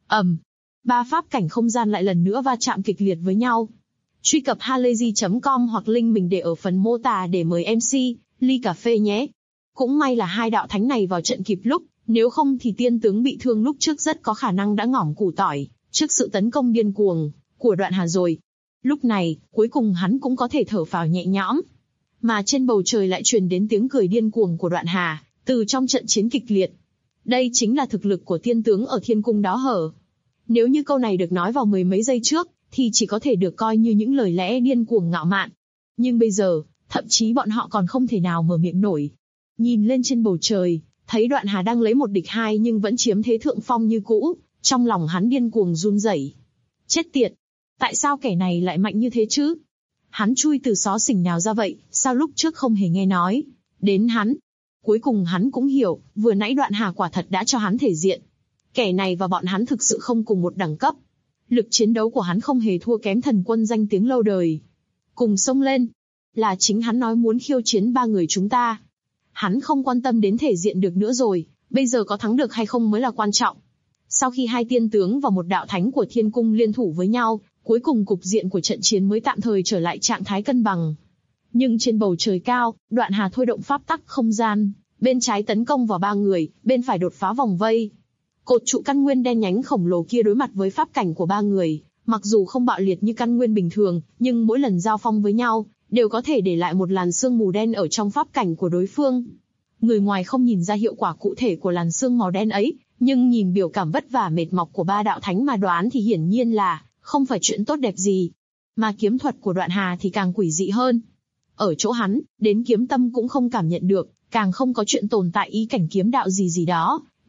3 pháp cảnh không gian lại lần nữa va chạm kịch liệt với nhau. Truy cập halayzi.com hoặc link mình để ở phần mô tả để mời MC, ly cà phê nhé. Cũng may là 2 đạo thánh này vào trận kịp lúc, nếu không thì tiên tướng bị thương lúc trước rất có khả năng đã ngỏm củ tỏi, trước sự tấn công điên cuồng của Đoạn Hà rồi. Lúc này, cuối cùng hắn cũng có thể thở phào nhẹ nhõm. Mà trên bầu trời lại truyền đến tiếng cười điên cuồng của Đoạn Hà, từ trong trận chiến kịch liệt. Đây chính là thực lực của tiên tướng ở Thiên Cung đó hở. Nếu như câu này được nói vào 10 mấy giây trước, thì chỉ có thể được coi như những lời lẽ điên cuồng ngạo mạn. Nhưng bây giờ, thậm chí bọn họ còn không thể nào mở miệng nổi. Nhìn lên trên bầu trời, thấy Đoạn Hà đang lấy 1 địch 2 nhưng vẫn chiếm thế thượng phong như cũ, trong lòng hắn điên cuồng run rẩy. Chết tiệt! Tại sao kẻ này lại mạnh như thế chứ? Hắn chui từ xó xỉnh nào ra vậy, sao lúc trước không hề nghe nói đến hắn? Cuối cùng hắn cũng hiểu, vừa nãy Đoạn Hà quả thật đã cho hắn thể diện. Kẻ này và bọn hắn thực sự không cùng một đẳng cấp. Lực chiến đấu của hắn không hề thua kém thần quân danh tiếng lâu đời. Cùng xông lên. Là chính hắn nói muốn khiêu chiến 3 người chúng ta. Hắn không quan tâm đến thể diện được nữa rồi, bây giờ có thắng được hay không mới là quan trọng. Sau khi 2 tiên tướng và 1 đạo thánh của Thiên Cung liên thủ với nhau, cuối cùng cục diện của trận chiến mới tạm thời trở lại trạng thái cân bằng. Nhưng trên bầu trời cao, Đoạn Hà thôi động pháp tắc không gian, bên trái tấn công vào 3 người, bên phải đột phá vòng vây. Cột trụ căn nguyên đen nhánh khổng lồ kia đối mặt với pháp cảnh của 3 người, mặc dù không bạo liệt như căn nguyên bình thường, nhưng mỗi lần giao phong với nhau, đều có thể để lại một làn sương mù đen ở trong pháp cảnh của đối phương. Người ngoài không nhìn ra hiệu quả cụ thể của làn sương màu đen ấy, nhưng nhìn biểu cảm vất vả mệt mọc của 3 đạo thánh mà đoán thì hiển nhiên là không phải chuyện tốt đẹp gì. Mà kiếm thuật của Đoạn Hà thì càng quỷ dị hơn. Ở chỗ hắn, đến kiếm tâm cũng không cảm nhận được, càng không có chuyện tồn tại ý cảnh kiếm đạo gì đó,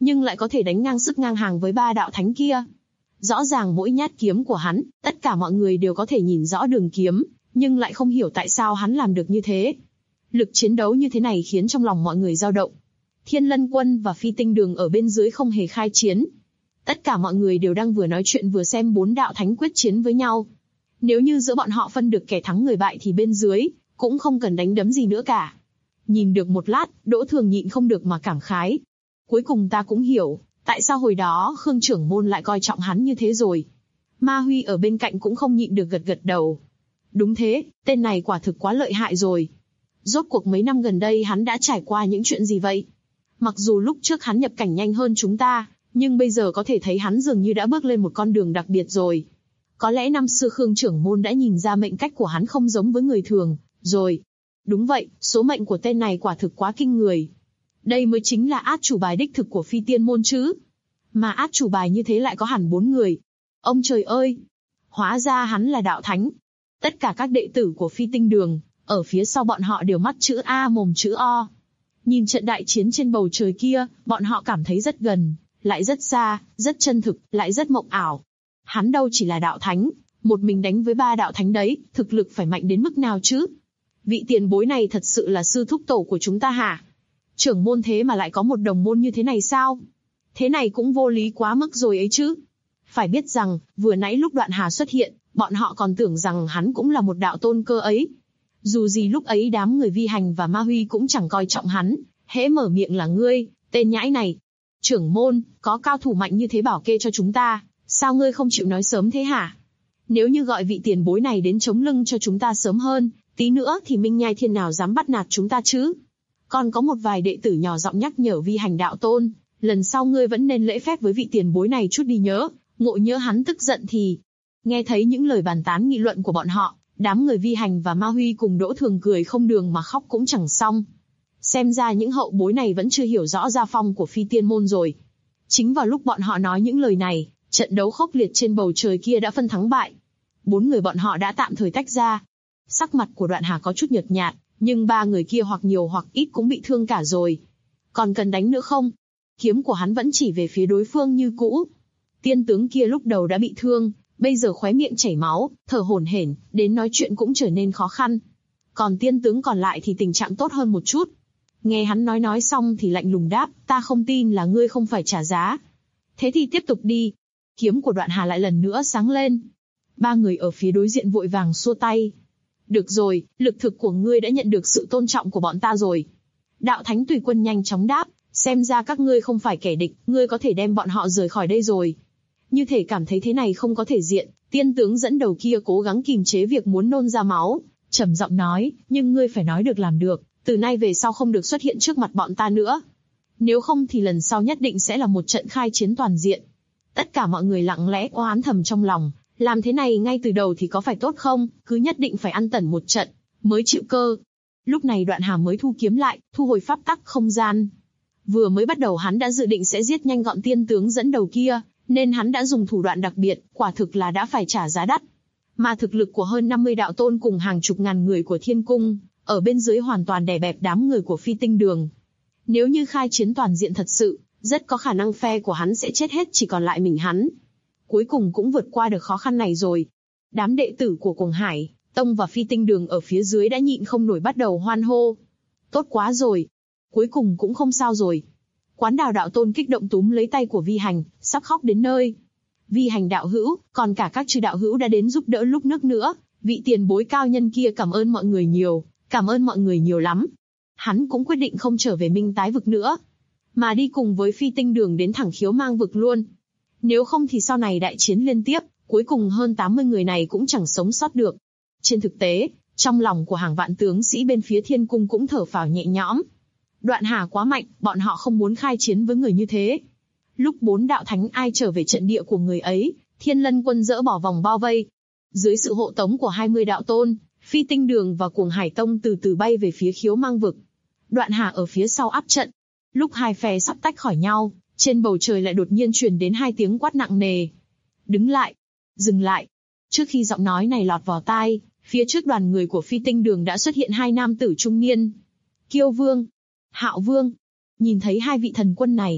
nhưng lại có thể đánh ngang sức ngang hàng với ba đạo thánh kia. Rõ ràng mỗi nhát kiếm của hắn, tất cả mọi người đều có thể nhìn rõ đường kiếm, nhưng lại không hiểu tại sao hắn làm được như thế. Lực chiến đấu như thế này khiến trong lòng mọi người dao động. Thiên Lân Quân và Phi Tinh Đường ở bên dưới không hề khai chiến. Tất cả mọi người đều đang vừa nói chuyện vừa xem bốn đạo thánh quyết chiến với nhau. Nếu như giữa bọn họ phân được kẻ thắng người bại thì bên dưới cũng không cần đánh đấm gì nữa cả. Nhìn được một lát, Đỗ Thường nhịn không được mà cảm khái. Cuối cùng ta cũng hiểu, tại sao hồi đó Khương trưởng môn lại coi trọng hắn như thế rồi. Ma Huy ở bên cạnh cũng không nhịn được gật gật đầu. Đúng thế, tên này quả thực quá lợi hại rồi. Rốt cuộc mấy năm gần đây hắn đã trải qua những chuyện gì vậy? Mặc dù lúc trước hắn nhập cảnh nhanh hơn chúng ta, nhưng bây giờ có thể thấy hắn dường như đã bước lên một con đường đặc biệt rồi. Có lẽ năm xưa Khương trưởng môn đã nhìn ra mệnh cách của hắn không giống với người thường, rồi. Đúng vậy, số mệnh của tên này quả thực quá kinh người. Đây mới chính là át chủ bài đích thực của Phi Tiên môn chứ. Mà át chủ bài như thế lại có hẳn 4 người. Ông trời ơi! Hóa ra hắn là đạo thánh. Tất cả các đệ tử của Phi Tinh Đường, ở phía sau bọn họ đều mắt chữ A mồm chữ O. Nhìn trận đại chiến trên bầu trời kia, bọn họ cảm thấy rất gần, lại rất xa, rất chân thực, lại rất mộng ảo. Hắn đâu chỉ là đạo thánh, một mình đánh với 3 đạo thánh đấy, thực lực phải mạnh đến mức nào chứ? Vị tiền bối này thật sự là sư thúc tổ của chúng ta hả? Trưởng môn thế mà lại có một đồng môn như thế này sao? Thế này cũng vô lý quá mức rồi ấy chứ. Phải biết rằng, vừa nãy lúc Đoạn Hà xuất hiện, bọn họ còn tưởng rằng hắn cũng là một đạo tôn cơ ấy. Dù gì lúc ấy đám người Vi Hành và Ma Huy cũng chẳng coi trọng hắn, hễ mở miệng là ngươi, tên nhãi này. Trưởng môn, có cao thủ mạnh như thế bảo kê cho chúng ta, sao ngươi không chịu nói sớm thế hả? Nếu như gọi vị tiền bối này đến chống lưng cho chúng ta sớm hơn, tí nữa thì Minh Nhai Thiên nào dám bắt nạt chúng ta chứ? Còn có một vài đệ tử nhỏ giọng nhắc nhở Vi Hành đạo tôn, lần sau ngươi vẫn nên lễ phép với vị tiền bối này chút đi nhớ, ngộ nhỡ hắn tức giận thì. Nghe thấy những lời bàn tán nghị luận của bọn họ, đám người Vi Hành và Ma Huy cùng Đỗ Thường cười không đường mà khóc cũng chẳng xong. Xem ra những hậu bối này vẫn chưa hiểu rõ gia phong của Phi Tiên môn rồi. Chính vào lúc bọn họ nói những lời này, trận đấu khốc liệt trên bầu trời kia đã phân thắng bại. 4 người bọn họ đã tạm thời tách ra. Sắc mặt của Đoạn Hà có chút nhợt nhạt, nhưng 3 người kia hoặc nhiều hoặc ít cũng bị thương cả rồi. Còn cần đánh nữa không? Kiếm của hắn vẫn chỉ về phía đối phương như cũ. Tiên tướng kia lúc đầu đã bị thương, bây giờ khóe miệng chảy máu, thở hổn hển, đến nói chuyện cũng trở nên khó khăn. Còn tiên tướng còn lại thì tình trạng tốt hơn một chút. Nghe hắn nói xong thì lạnh lùng đáp, ta không tin là ngươi không phải trả giá. Thế thì tiếp tục đi. Kiếm của Đoạn Hà lại lần nữa sáng lên. 3 người ở phía đối diện vội vàng xua tay. Được rồi, lực thực của ngươi đã nhận được sự tôn trọng của bọn ta rồi. Đạo Thánh Tùy Quân nhanh chóng đáp, xem ra các ngươi không phải kẻ địch, ngươi có thể đem bọn họ rời khỏi đây rồi. Như thể cảm thấy thế này không có thể diện, tiên tướng dẫn đầu kia cố gắng kìm chế việc muốn nôn ra máu, trầm giọng nói, nhưng ngươi phải nói được làm được, từ nay về sau không được xuất hiện trước mặt bọn ta nữa. Nếu không thì lần sau nhất định sẽ là một trận khai chiến toàn diện. Tất cả mọi người lặng lẽ oán thầm trong lòng, làm thế này ngay từ đầu thì có phải tốt không, cứ nhất định phải ăn tẩn một trận, mới chịu cơ. Lúc này Đoạn Hà mới thu kiếm lại, thu hồi pháp tắc không gian. Vừa mới bắt đầu hắn đã dự định sẽ giết nhanh gọn tiên tướng dẫn đầu kia, nên hắn đã dùng thủ đoạn đặc biệt, quả thực là đã phải trả giá đắt. Mà thực lực của hơn 50 đạo tôn cùng hàng chục ngàn người của Thiên Cung, ở bên dưới hoàn toàn đè bẹp đám người của Phi Tinh Đường. Nếu như khai chiến toàn diện thật sự, rất có khả năng phe của hắn sẽ chết hết, chỉ còn lại mình hắn. Cuối cùng cũng vượt qua được khó khăn này rồi. Đám đệ tử của Cuồng Hải Tông và Phi Tinh Đường ở phía dưới đã nhịn không nổi bắt đầu hoan hô. Tốt quá rồi. Cuối cùng cũng không sao rồi. Quán Đào đạo tôn kích động túm lấy tay của Vi Hành, sắp khóc đến nơi. Vi Hành đạo hữu, còn cả các chư đạo hữu đã đến giúp đỡ lúc nước nữa. Vị tiền bối cao nhân kia cảm ơn mọi người nhiều, cảm ơn mọi người nhiều lắm. Hắn cũng quyết định không trở về Minh Tái vực nữa, mà đi cùng với Phi Tinh Đường đến thẳng Khiếu Mang vực luôn. Nếu không thì sau này đại chiến liên tiếp, cuối cùng hơn 80 người này cũng chẳng sống sót được. Trên thực tế, trong lòng của hàng vạn tướng sĩ bên phía Thiên Cung cũng thở phào nhẹ nhõm. Đoạn Hà quá mạnh, bọn họ không muốn khai chiến với người như thế. Lúc 4 đạo thánh ai trở về trận địa của người ấy, Thiên Lân Quân dỡ bỏ vòng bao vây. Dưới sự hộ tống của 20 đạo tôn, Phi Tinh Đường và Cuồng Hải Tông từ từ bay về phía Khiếu Mang vực. Đoạn Hà ở phía sau áp trận. Lúc hai phe sắp tách khỏi nhau, trên bầu trời lại đột nhiên truyền đến 2 tiếng quát nặng nề. Đứng lại! Dừng lại! Trước khi giọng nói này lọt vào tai, phía trước đoàn người của Phi Tinh Đường đã xuất hiện 2 nam tử trung niên. Kiêu Vương, Hạo Vương. Nhìn thấy 2 vị thần quân này,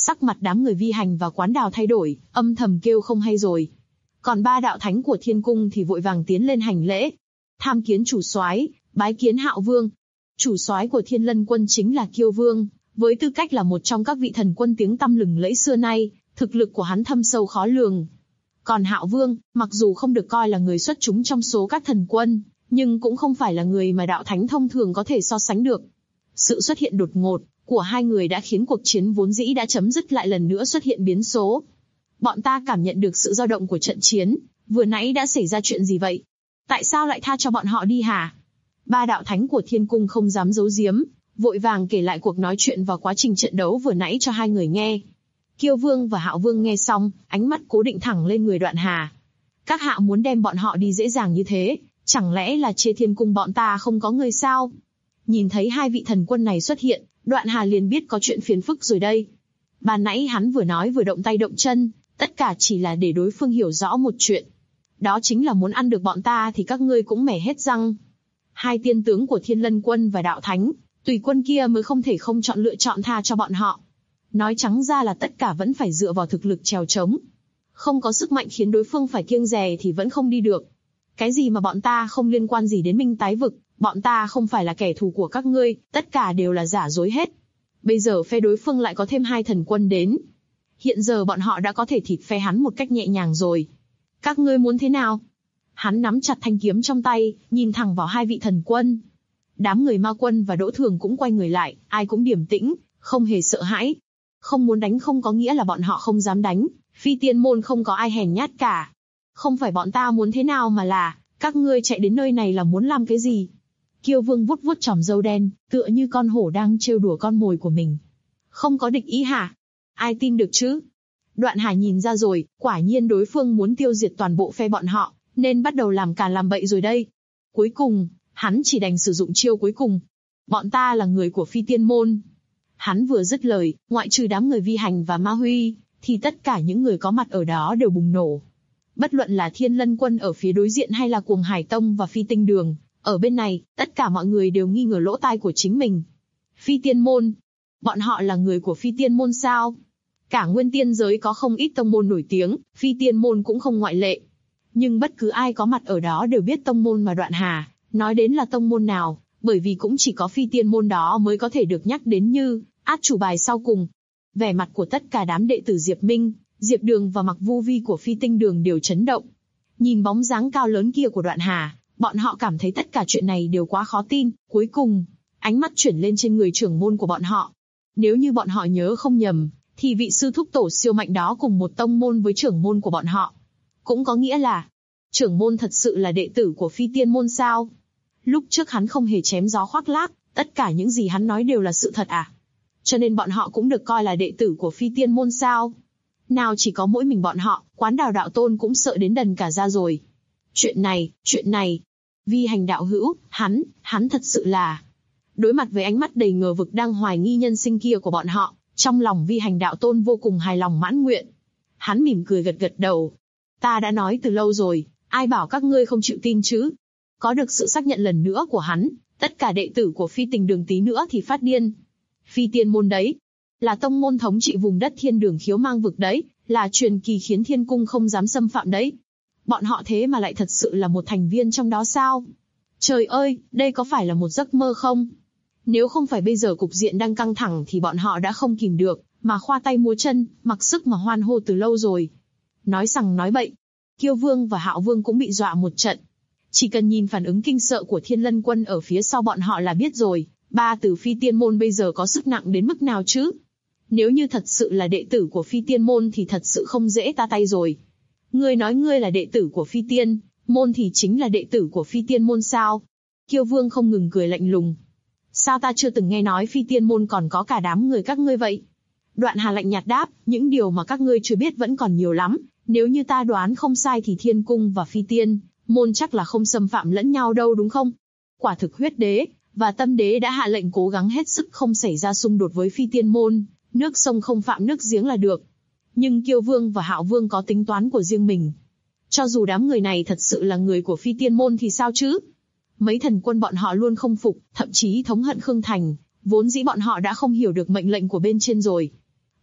Sắc mặt đám người Vi Hành và Quán Đào thay đổi, âm thầm kêu không hay rồi. Còn 3 đạo thánh của Thiên Cung thì vội vàng tiến lên hành lễ. Tham kiến chủ soái, bái kiến Hạo Vương. Chủ soái của Thiên Lân Quân chính là Kiêu Vương, với tư cách là một trong các vị thần quân tiếng tăm lừng lẫy xưa nay, thực lực của hắn thâm sâu khó lường. Còn Hạo Vương, mặc dù không được coi là người xuất chúng trong số các thần quân, nhưng cũng không phải là người mà đạo thánh thông thường có thể so sánh được. Sự xuất hiện đột ngột của hai người đã khiến cuộc chiến vốn dĩ đã chấm dứt lại lần nữa xuất hiện biến số. Bọn ta cảm nhận được sự dao động của trận chiến, vừa nãy đã xảy ra chuyện gì vậy? Tại sao lại tha cho bọn họ đi hả? 3 đạo thánh của Thiên Cung không dám giấu giếm, vội vàng kể lại cuộc nói chuyện và quá trình trận đấu vừa nãy cho hai người nghe. Kiêu Vương và Hạo Vương nghe xong, ánh mắt cố định thẳng lên người Đoạn Hà. Các hạ muốn đem bọn họ đi dễ dàng như thế, chẳng lẽ là chê Thiên Cung bọn ta không có người sao? Nhìn thấy hai vị thần quân này xuất hiện, Đoạn Hà liền biết có chuyện phiền phức rồi đây. Ban nãy hắn vừa nói vừa động tay động chân, tất cả chỉ là để đối phương hiểu rõ một chuyện. Đó chính là muốn ăn được bọn ta thì các ngươi cũng mẻ hết răng. Hai tiên tướng của Thiên Lân Quân và Đạo Thánh, Tùy Quân kia mới không thể không chọn lựa chọn tha cho bọn họ. Nói trắng ra là tất cả vẫn phải dựa vào thực lực trèo trống. Không có sức mạnh khiến đối phương phải kiêng dè thì vẫn không đi được. Cái gì mà bọn ta không liên quan gì đến Minh Tái Vực, bọn ta không phải là kẻ thù của các ngươi, tất cả đều là giả dối hết. Bây giờ phe đối phương lại có thêm 2 thần quân đến. Hiện giờ bọn họ đã có thể thịt phe hắn một cách nhẹ nhàng rồi. Các ngươi muốn thế nào? Hắn nắm chặt thanh kiếm trong tay, nhìn thẳng vào hai vị thần quân. Đám người Ma Quân và Đỗ Thường cũng quay người lại, ai cũng điềm tĩnh, không hề sợ hãi. Không muốn đánh không có nghĩa là bọn họ không dám đánh, Phi Tiên Môn không có ai hèn nhát cả. Không phải bọn ta muốn thế nào mà là, các ngươi chạy đến nơi này là muốn làm cái gì? Kiêu Vương vuốt vuốt chòm râu đen, tựa như con hổ đang trêu đùa con mồi của mình. Không có địch ý hả? Ai tin được chứ? Đoạn Hà nhìn ra rồi, quả nhiên đối phương muốn tiêu diệt toàn bộ phe bọn họ, nên bắt đầu làm càn làm bậy rồi đây. Cuối cùng, hắn chỉ đành sử dụng chiêu cuối cùng. Bọn ta là người của Phi Tiên Môn. Hắn vừa dứt lời, ngoại trừ đám người Vi Hành và Ma Huy, thì tất cả những người có mặt ở đó đều bùng nổ. Bất luận là Thiên Lân Quân ở phía đối diện hay là Cuồng Hải Tông và Phi Tinh Đường, ở bên này, tất cả mọi người đều nghi ngờ lỗ tai của chính mình. Phi Tiên Môn? Bọn họ là người của Phi Tiên Môn sao? Cả Nguyên Tiên giới có không ít tông môn nổi tiếng, Phi Tiên Môn cũng không ngoại lệ. Nhưng bất cứ ai có mặt ở đó đều biết tông môn mà Đoạn Hà nói đến là tông môn nào, bởi vì cũng chỉ có Phi Tiên Môn đó mới có thể được nhắc đến như át chủ bài sau cùng. Vẻ mặt của tất cả đám đệ tử Diệp Minh, Diệp Đường và Mặc Vu Vi của Phi Tinh Đường đều chấn động. Nhìn bóng dáng cao lớn kia của Đoạn Hà, bọn họ cảm thấy tất cả chuyện này đều quá khó tin. Cuối cùng, ánh mắt chuyển lên trên người trưởng môn của bọn họ. Nếu như bọn họ nhớ không nhầm, thì vị sư thúc tổ siêu mạnh đó cùng một tông môn với trưởng môn của bọn họ. Cũng có nghĩa là, trưởng môn thật sự là đệ tử của Phi Tiên Môn sao? Lúc trước hắn không hề chém gió khoác lác, tất cả những gì hắn nói đều là sự thật à? Cho nên bọn họ cũng được coi là đệ tử của Phi Tiên Môn sao? Nào chỉ có mỗi mình bọn họ, Quán Đào đạo tôn cũng sợ đến đần cả ra rồi. Chuyện này, Vi Hành đạo hữu, hắn thật sự là... Đối mặt với ánh mắt đầy ngờ vực đang hoài nghi nhân sinh kia của bọn họ, trong lòng Vi Hành đạo tôn vô cùng hài lòng mãn nguyện. Hắn mỉm cười gật gật đầu. Ta đã nói từ lâu rồi, ai bảo các ngươi không chịu tin chứ? Có được sự xác nhận lần nữa của hắn, tất cả đệ tử của Phi Tình Đường tí nữa thì phát điên. Phi Tiên Môn đấy, là tông môn thống trị vùng đất Thiên Đường Khiếu Mang Vực đấy, là truyền kỳ khiến Thiên Cung không dám xâm phạm đấy. Bọn họ thế mà lại thật sự là một thành viên trong đó sao? Trời ơi, đây có phải là một giấc mơ không? Nếu không phải bây giờ cục diện đang căng thẳng thì bọn họ đã không kìm được, mà khoa tay múa chân, mặc sức mà hoan hô từ lâu rồi. Nói sằng nói bậy, Kiêu Vương và Hạo Vương cũng bị dọa một trận. Chỉ cần nhìn phản ứng kinh sợ của Thiên Lân Quân ở phía sau bọn họ là biết rồi, 3 từ Phi Tiên Môn bây giờ có sức nặng đến mức nào chứ? Nếu như thật sự là đệ tử của Phi Tiên Môn thì thật sự không dễ ta tay rồi. Ngươi nói ngươi là đệ tử của Phi Tiên Môn thì chính là đệ tử của Phi Tiên Môn sao? Kiêu Vương không ngừng cười lạnh lùng. Sao ta chưa từng nghe nói Phi Tiên Môn còn có cả đám người các ngươi vậy? Đoạn Hà lạnh nhạt đáp, những điều mà các ngươi chưa biết vẫn còn nhiều lắm. Nếu như ta đoán không sai thì Thiên Cung và Phi Tiên Môn chắc là không xâm phạm lẫn nhau đâu đúng không? Quả thực Huyết Đế và Tâm Đế đã hạ lệnh cố gắng hết sức không xảy ra xung đột với Phi Tiên Môn, nước sông không phạm nước giếng là được. Nhưng Kiêu Vương và Hạo Vương có tính toán của riêng mình. Cho dù đám người này thật sự là người của Phi Tiên Môn thì sao chứ? Mấy thần quân bọn họ luôn không phục, thậm chí thống hận Khương Thành, vốn dĩ bọn họ đã không hiểu được mệnh lệnh của bên trên rồi.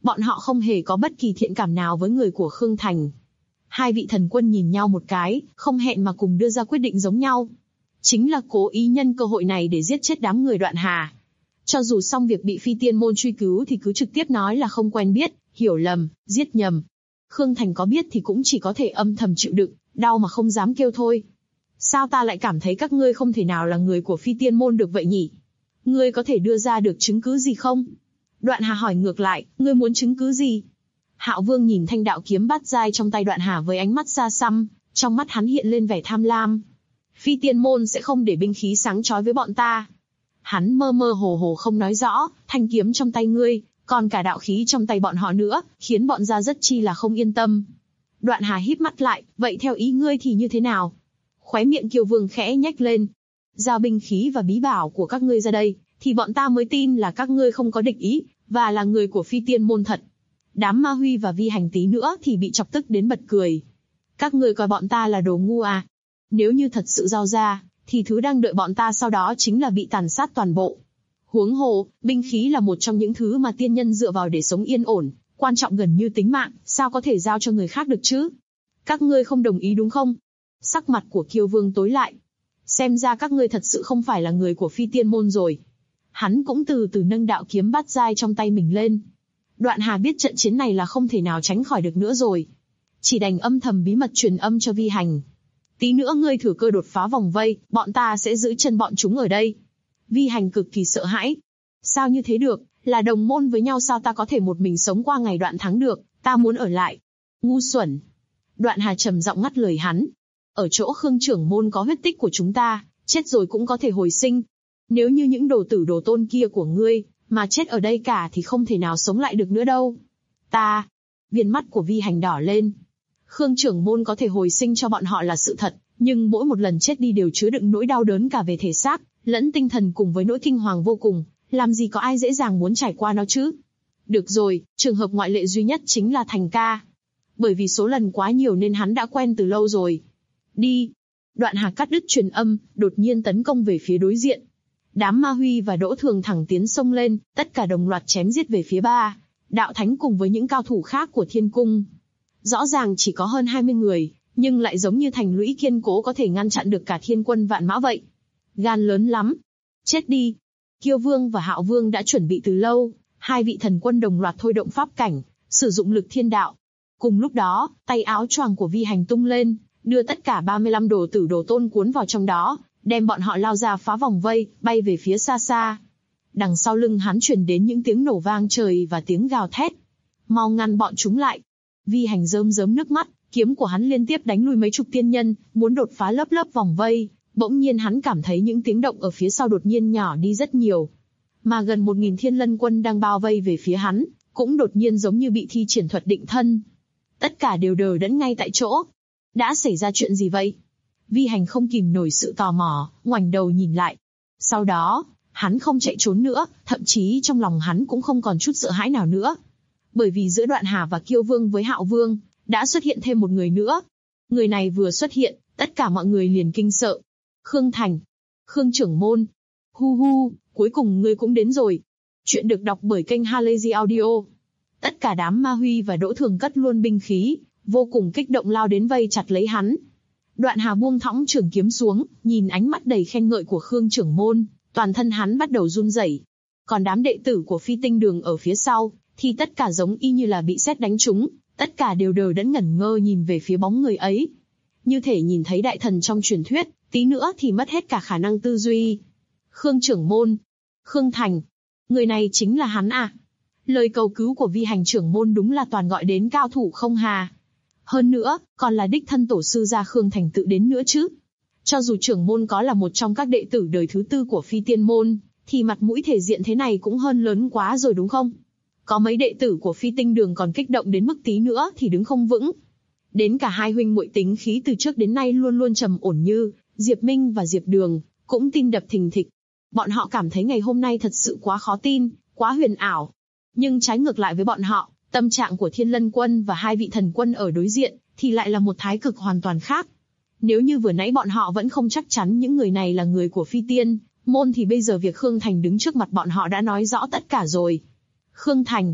Bọn họ không hề có bất kỳ thiện cảm nào với người của Khương Thành. Hai vị thần quân nhìn nhau một cái, không hẹn mà cùng đưa ra quyết định giống nhau. Chính là cố ý nhân cơ hội này để giết chết đám người Đoạn Hà. Cho dù xong việc bị Phi Tiên Môn truy cứu thì cứ trực tiếp nói là không quen biết, hiểu lầm, giết nhầm. Khương Thành có biết thì cũng chỉ có thể âm thầm chịu đựng, đau mà không dám kêu thôi. Sao ta lại cảm thấy các ngươi không thể nào là người của Phi Tiên Môn được vậy nhỉ? Ngươi có thể đưa ra được chứng cứ gì không? Đoạn Hà hỏi ngược lại, ngươi muốn chứng cứ gì? Hạo Vương nhìn thanh đạo kiếm bát giai trong tay Đoạn Hà với ánh mắt xa xăm, trong mắt hắn hiện lên vẻ tham lam. Phi Tiên Môn sẽ không để binh khí sáng chói với bọn ta. Hắn mơ mơ hồ hồ không nói rõ, thanh kiếm trong tay ngươi, còn cả đạo khí trong tay bọn họ nữa, khiến bọn gia rất chi là không yên tâm. Đoạn Hà híp mắt lại, vậy theo ý ngươi thì như thế nào? Khóe miệng Kiêu Vương khẽ nhếch lên. Giao binh khí và bí bảo của các ngươi ra đây, thì bọn ta mới tin là các ngươi không có địch ý, và là người của Phi Tiên Môn thật. Đám Ma Huy và Vi Hành tí nữa thì bị chọc tức đến bật cười. Các ngươi coi bọn ta là đồ ngu à? Nếu như thật sự giao ra, thì thứ đang đợi bọn ta sau đó chính là bị tàn sát toàn bộ. Huống hồ, binh khí là một trong những thứ mà tiên nhân dựa vào để sống yên ổn, quan trọng gần như tính mạng, sao có thể giao cho người khác được chứ? Các ngươi không đồng ý đúng không? Sắc mặt của Kiêu Vương tối lại. Xem ra các ngươi thật sự không phải là người của Phi Tiên Môn rồi. Hắn cũng từ từ nâng đạo kiếm bát giai trong tay mình lên. Đoạn Hà biết trận chiến này là không thể nào tránh khỏi được nữa rồi. Chỉ đành âm thầm bí mật truyền âm cho Vi Hành. Tí nữa ngươi thử cơ đột phá vòng vây, bọn ta sẽ giữ chân bọn chúng ở đây. Vi Hành cực kỳ sợ hãi. Sao như thế được, là đồng môn với nhau sao ta có thể một mình sống qua ngày Đoạn thắng được, ta muốn ở lại. Ngu xuẩn. Đoạn Hà trầm giọng ngắt lời hắn. Ở chỗ Khương trưởng môn có huyết tích của chúng ta, chết rồi cũng có thể hồi sinh. Nếu như những đồ tử đồ tôn kia của ngươi, mà chết ở đây cả thì không thể nào sống lại được nữa đâu. Ta. Viền mắt của Vi Hành đỏ lên. Khương trưởng môn có thể hồi sinh cho bọn họ là sự thật, nhưng mỗi một lần chết đi đều chứa đựng nỗi đau đớn cả về thể xác, lẫn tinh thần cùng với nỗi kinh hoàng vô cùng, làm gì có ai dễ dàng muốn trải qua nó chứ. Được rồi, trường hợp ngoại lệ duy nhất chính là Thành ca. Bởi vì số lần quá nhiều nên hắn đã quen từ lâu rồi. Đi. Đoạn Hà cắt đứt truyền âm, đột nhiên tấn công về phía đối diện. Đám Ma Huy và Đỗ Thường thẳng tiến xông lên, tất cả đồng loạt chém giết về phía ba đạo thánh cùng với những cao thủ khác của Thiên Cung. Rõ ràng chỉ có hơn 20 người, nhưng lại giống như thành lũy kiên cố có thể ngăn chặn được cả thiên quân vạn mã vậy. Gan lớn lắm. Chết đi. Kiêu Vương và Hạo Vương đã chuẩn bị từ lâu, hai vị thần quân đồng loạt thôi động pháp cảnh, sử dụng lực thiên đạo. Cùng lúc đó, tay áo choàng của Vi Hành tung lên, đưa tất cả 35 đồ tử đồ tôn cuốn vào trong đó, đem bọn họ lao ra phá vòng vây, bay về phía xa xa. Đằng sau lưng hắn truyền đến những tiếng nổ vang trời và tiếng gào thét. Mau ngăn bọn chúng lại. Vi Hành rơm rớm nước mắt, kiếm của hắn liên tiếp đánh lui mấy chục tiên nhân, muốn đột phá lớp lớp vòng vây. Bỗng nhiên hắn cảm thấy những tiếng động ở phía sau đột nhiên nhỏ đi rất nhiều. Mà gần 1000 thiên lân quân đang bao vây về phía hắn, cũng đột nhiên giống như bị thi triển thuật định thân. Tất cả đều đờ đẫn ngay tại chỗ. Đã xảy ra chuyện gì vậy? Vi Hành không kìm nổi sự tò mò, ngoảnh đầu nhìn lại. Sau đó, hắn không chạy trốn nữa, thậm chí trong lòng hắn cũng không còn chút sợ hãi nào nữa. Bởi vì giữa Đoạn Hà và Kiêu Vương với Hạo Vương, đã xuất hiện thêm một người nữa. Người này vừa xuất hiện, tất cả mọi người liền kinh sợ. Khương Thành. Khương trưởng môn. Hu hu, cuối cùng ngươi cũng đến rồi. Chuyện được đọc bởi kênh Halazy Audio. Tất cả đám Ma Huy và Đỗ Thường cất luôn binh khí, vô cùng kích động lao đến vây chặt lấy hắn. Đoạn Hà buông thõng trường kiếm xuống, nhìn ánh mắt đầy khen ngợi của Khương trưởng môn, toàn thân hắn bắt đầu run rẩy. Còn đám đệ tử của Phi Tinh Đường ở phía sau, thì tất cả giống y như là bị sét đánh trúng, tất cả đều đờ đẫn ngẩn ngơ nhìn về phía bóng người ấy. Như thể nhìn thấy đại thần trong truyền thuyết, tí nữa thì mất hết cả khả năng tư duy. Khương trưởng môn. Khương Thành. Người này chính là hắn à? Lời cầu cứu của Vi Hành trưởng môn đúng là toàn gọi đến cao thủ không hà. Hơn nữa, còn là đích thân tổ sư gia Khương Thành tự đến nữa chứ. Cho dù trưởng môn có là một trong các đệ tử đời thứ 4 của Phi Tiên Môn, thì mặt mũi thể diện thế này cũng hơn lớn quá rồi đúng không? Có mấy đệ tử của Phi Tinh Đường còn kích động đến mức tí nữa thì đứng không vững. Đến cả hai huynh muội tính khí từ trước đến nay luôn luôn trầm ổn như Diệp Minh và Diệp Đường, cũng tim đập thình thịch. Bọn họ cảm thấy ngày hôm nay thật sự quá khó tin, quá huyền ảo. Nhưng trái ngược lại với bọn họ, tâm trạng của Thiên Lân Quân và hai vị thần quân ở đối diện, thì lại là một thái cực hoàn toàn khác. Nếu như vừa nãy bọn họ vẫn không chắc chắn những người này là người của Phi Tiên Môn thì bây giờ việc Khương Thành đứng trước mặt bọn họ đã nói rõ tất cả rồi. Khương Thành.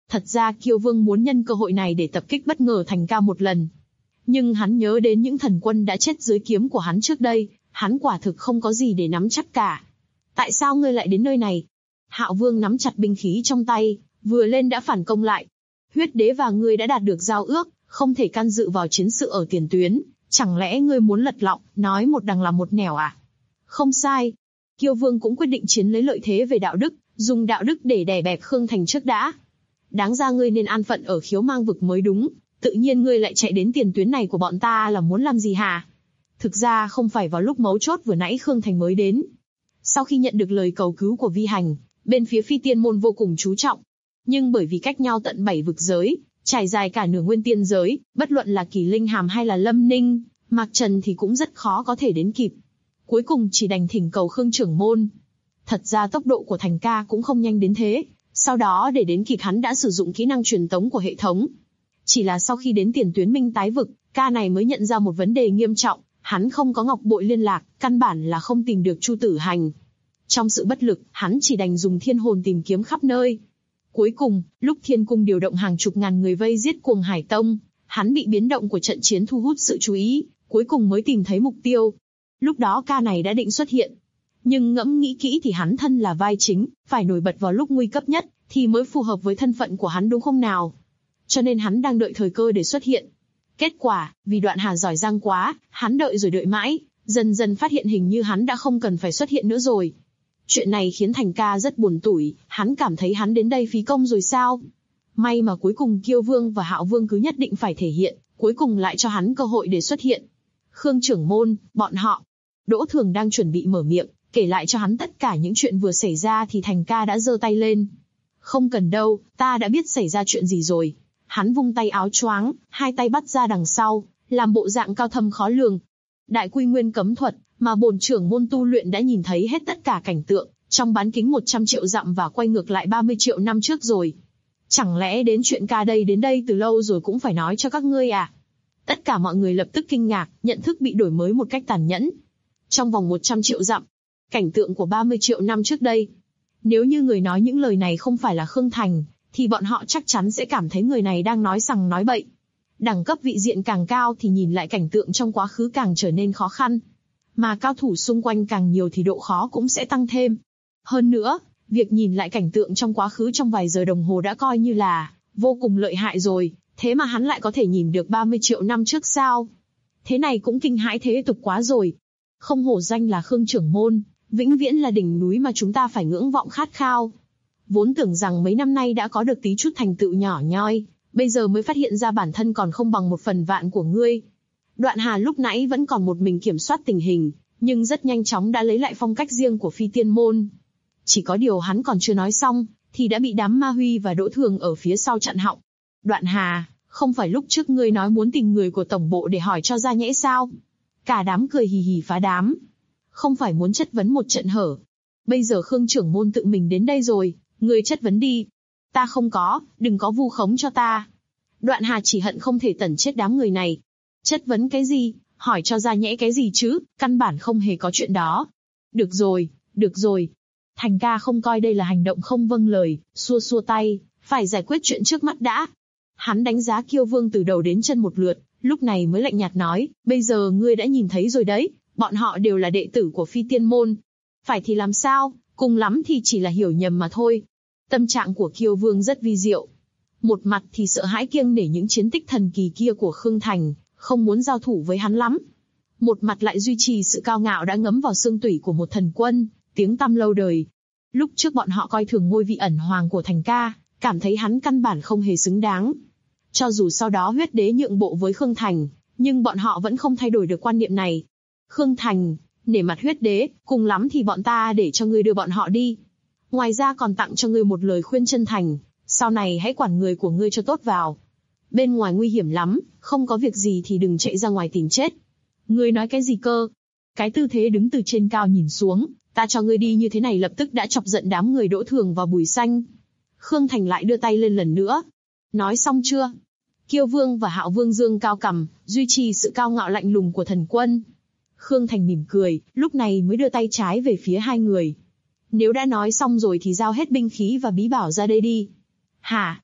Thật ra Kiêu Vương muốn nhân cơ hội này để tập kích bất ngờ Thành Ca một lần. Nhưng hắn nhớ đến những thần quân đã chết dưới kiếm của hắn trước đây, hắn quả thực không có gì để nắm chắc cả. Tại sao ngươi lại đến nơi này? Hạo Vương nắm chặt binh khí trong tay, vừa lên đã phản công lại. Huyết đế và ngươi đã đạt được giao ước, không thể can dự vào chiến sự ở tiền tuyến. Chẳng lẽ ngươi muốn lật lọng, nói một đằng làm một nẻo à? Không sai. Kiêu Vương cũng quyết định chiến lấy lợi thế về đạo đức, dùng đạo đức để đè bẹp Khương Thành trước đã. Đáng ra ngươi nên an phận ở Khiếu Mang vực mới đúng, tự nhiên ngươi lại chạy đến tiền tuyến này của bọn ta là muốn làm gì hả? Thực ra không phải vào lúc mấu chốt vừa nãy Khương Thành mới đến. Sau khi nhận được lời cầu cứu của Vi Hành, bên phía Phi Tiên Môn vô cùng chú trọng. Nhưng bởi vì cách nhau tận 7 vực giới, trải dài cả nửa nguyên tiên giới, bất luận là Kỳ Linh Hàm hay là Lâm Ninh, Mạc Trần thì cũng rất khó có thể đến kịp. Cuối cùng chỉ đành thỉnh cầu Khương trưởng môn. Thật ra tốc độ của Thành Ca cũng không nhanh đến thế, sau đó để đến kịp hắn đã sử dụng kỹ năng truyền tống của hệ thống. Chỉ là sau khi đến tiền tuyến Minh Tái vực, ca này mới nhận ra một vấn đề nghiêm trọng, hắn không có ngọc bội liên lạc, căn bản là không tìm được Chu Tử Hành. Trong sự bất lực, hắn chỉ đành dùng thiên hồn tìm kiếm khắp nơi. Cuối cùng, lúc Thiên Cung điều động hàng chục ngàn người vây giết Cuồng Hải Tông, hắn bị biến động của trận chiến thu hút sự chú ý, cuối cùng mới tìm thấy mục tiêu. Lúc đó ca này đã định xuất hiện. Nhưng ngẫm nghĩ kỹ thì hắn thân là vai chính, phải nổi bật vào lúc nguy cấp nhất, thì mới phù hợp với thân phận của hắn đúng không nào? Cho nên hắn đang đợi thời cơ để xuất hiện. Kết quả, vì Đoạn Hà giỏi giang quá, hắn đợi rồi đợi mãi, dần dần phát hiện hình như hắn đã không cần phải xuất hiện nữa rồi. Chuyện này khiến Thành Ca rất buồn tủi, hắn cảm thấy hắn đến đây phí công rồi sao? May mà cuối cùng Kiêu Vương và Hạo Vương cứ nhất định phải thể hiện, cuối cùng lại cho hắn cơ hội để xuất hiện. Khương trưởng môn, bọn họ. Đỗ Thường đang chuẩn bị mở miệng, kể lại cho hắn tất cả những chuyện vừa xảy ra thì Thành Ca đã giơ tay lên. Không cần đâu, ta đã biết xảy ra chuyện gì rồi. Hắn vung tay áo choáng, hai tay bắt ra đằng sau, làm bộ dạng cao thâm khó lường. Đại Quy Nguyên cấm thuật, mà bổn trưởng môn tu luyện đã nhìn thấy hết tất cả cảnh tượng, trong bán kính 100 triệu dặm và quay ngược lại 30 triệu năm trước rồi. Chẳng lẽ đến chuyện ca đây đến đây từ lâu rồi cũng phải nói cho các ngươi à? Tất cả mọi người lập tức kinh ngạc, nhận thức bị đổi mới một cách tàn nhẫn. Trong vòng 100 triệu dặm, cảnh tượng của 30 triệu năm trước đây. Nếu như người nói những lời này không phải là Khương Thành, thì bọn họ chắc chắn sẽ cảm thấy người này đang nói sằng nói bậy. Đẳng cấp vị diện càng cao thì nhìn lại cảnh tượng trong quá khứ càng trở nên khó khăn. Mà cao thủ xung quanh càng nhiều thì độ khó cũng sẽ tăng thêm. Hơn nữa, việc nhìn lại cảnh tượng trong quá khứ trong vài giờ đồng hồ đã coi như là vô cùng lợi hại rồi, thế mà hắn lại có thể nhìn được 30 triệu năm trước sao? Thế này cũng kinh hãi thế tục quá rồi. Không hổ danh là Khương trưởng môn, vĩnh viễn là đỉnh núi mà chúng ta phải ngưỡng vọng khát khao. Vốn tưởng rằng mấy năm nay đã có được tí chút thành tựu nhỏ nhoi, bây giờ mới phát hiện ra bản thân còn không bằng 1/1000 của ngươi. Đoạn Hà lúc nãy vẫn còn một mình kiểm soát tình hình, nhưng rất nhanh chóng đã lấy lại phong cách riêng của Phi Tiên Môn. Chỉ có điều hắn còn chưa nói xong, thì đã bị đám Ma Huy và Đỗ Thường ở phía sau chặn họng. Đoạn Hà, không phải lúc trước ngươi nói muốn tìm người của tổng bộ để hỏi cho ra nhẽ sao? Cả đám cười hì hì phá đám. Không phải muốn chất vấn một trận hở. Bây giờ Khương trưởng môn tự mình đến đây rồi, ngươi chất vấn đi. Ta không có, đừng có vu khống cho ta. Đoạn Hà chỉ hận không thể tẩn chết đám người này. Chất vấn cái gì, hỏi cho ra nhẽ cái gì chứ, căn bản không hề có chuyện đó. Được rồi, được rồi. Thành Ca không coi đây là hành động không vâng lời, xua xua tay, phải giải quyết chuyện trước mắt đã. Hắn đánh giá Kiêu Vương từ đầu đến chân một lượt, lúc này mới lạnh nhạt nói, bây giờ ngươi đã nhìn thấy rồi đấy, bọn họ đều là đệ tử của Phi Tiên Môn. Phải thì làm sao, cùng lắm thì chỉ là hiểu nhầm mà thôi. Tâm trạng của Kiêu Vương rất vi diệu. Một mặt thì sợ hãi kiêng nể những chiến tích thần kỳ kia của Khương Thành, không muốn giao thủ với hắn lắm. Một mặt lại duy trì sự cao ngạo đã ngấm vào xương tủy của một thần quân, tiếng tăm lâu đời. Lúc trước bọn họ coi thường ngôi vị ẩn hoàng của Thành Ca, cảm thấy hắn căn bản không hề xứng đáng. Cho dù sau đó huyết đế nhượng bộ với Khương Thành, nhưng bọn họ vẫn không thay đổi được quan niệm này. Khương Thành, nể mặt huyết đế, cùng lắm thì bọn ta để cho ngươi đưa bọn họ đi. Ngoài ra còn tặng cho ngươi một lời khuyên chân thành, sau này hãy quản người của ngươi cho tốt vào. Bên ngoài nguy hiểm lắm, không có việc gì thì đừng chạy ra ngoài tìm chết. Ngươi nói cái gì cơ? Cái tư thế đứng từ trên cao nhìn xuống, ta cho ngươi đi như thế này lập tức đã chọc giận đám người Đỗ Thường và Bùi Xanh. Khương Thành lại đưa tay lên lần nữa. Nói xong chưa? Kiêu Vương và Hạo Vương dương cao cằm, duy trì sự cao ngạo lạnh lùng của thần quân. Khương Thành mỉm cười, lúc này mới đưa tay trái về phía hai người. Nếu đã nói xong rồi thì giao hết binh khí và bí bảo ra đây đi. Hả?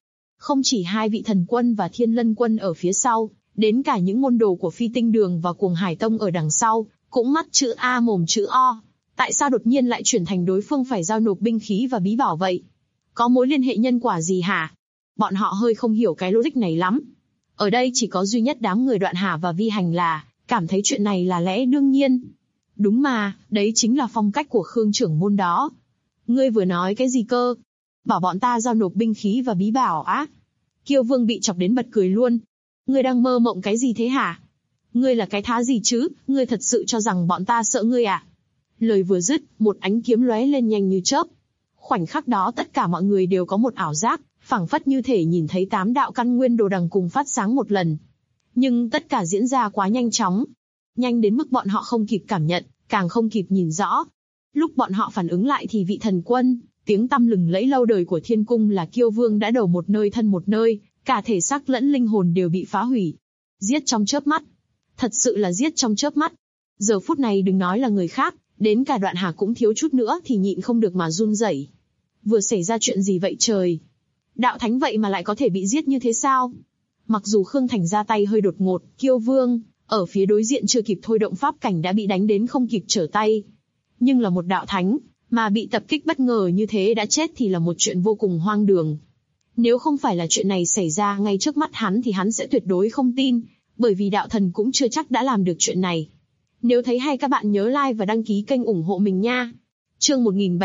Không chỉ hai vị thần quân và thiên lân quân ở phía sau, đến cả những môn đồ của Phi Tinh Đường và Cuồng Hải Tông ở đằng sau, cũng mắt chữ A mồm chữ O. Tại sao đột nhiên lại chuyển thành đối phương phải giao nộp binh khí và bí bảo vậy? Có mối liên hệ nhân quả gì hả? Bọn họ hơi không hiểu cái logic này lắm. Ở đây chỉ có duy nhất đám người Đoạn Hà và Vi Hành là cảm thấy chuyện này là lẽ đương nhiên. Đúng mà, đấy chính là phong cách của Khương trưởng môn đó. Ngươi vừa nói cái gì cơ? Bảo bọn ta giao nộp binh khí và bí bảo á? Kiêu Vương bị chọc đến bật cười luôn. Ngươi đang mơ mộng cái gì thế hả? Ngươi là cái thá gì chứ? Ngươi thật sự cho rằng bọn ta sợ ngươi à? Lời vừa dứt, một ánh kiếm lóe lên nhanh như chớp. Khoảnh khắc đó tất cả mọi người đều có một ảo giác, phảng phất như thể nhìn thấy 8 đạo căn nguyên đồ đằng cùng phát sáng một lần. Nhưng tất cả diễn ra quá nhanh chóng. Nhanh đến mức bọn họ không kịp cảm nhận, càng không kịp nhìn rõ. Lúc bọn họ phản ứng lại thì vị thần quân, tiếng tăm lừng lẫy lâu đời của thiên cung là Kiêu Vương đã đầu một nơi thân một nơi, cả thể xác lẫn linh hồn đều bị phá hủy. Giết trong chớp mắt. Thật sự là giết trong chớp mắt. Giờ phút này đừng nói là người khác, đến cả Đoạn Hà cũng thiếu chút nữa thì nhịn không được mà run rẩy. Vừa xảy ra chuyện gì vậy trời? Đạo thánh vậy mà lại có thể bị giết như thế sao? Mặc dù Khương Thành ra tay hơi đột ngột, Kiêu Vương ở phía đối diện chưa kịp thôi động pháp cảnh đã bị đánh đến không kịp trở tay. Nhưng là một đạo thánh, mà bị tập kích bất ngờ như thế đã chết thì là một chuyện vô cùng hoang đường. Nếu không phải là chuyện này xảy ra ngay trước mắt hắn thì hắn sẽ tuyệt đối không tin, bởi vì đạo thần cũng chưa chắc đã làm được chuyện này. Nếu thấy hay các bạn nhớ like và đăng ký kênh ủng hộ mình nha. Chương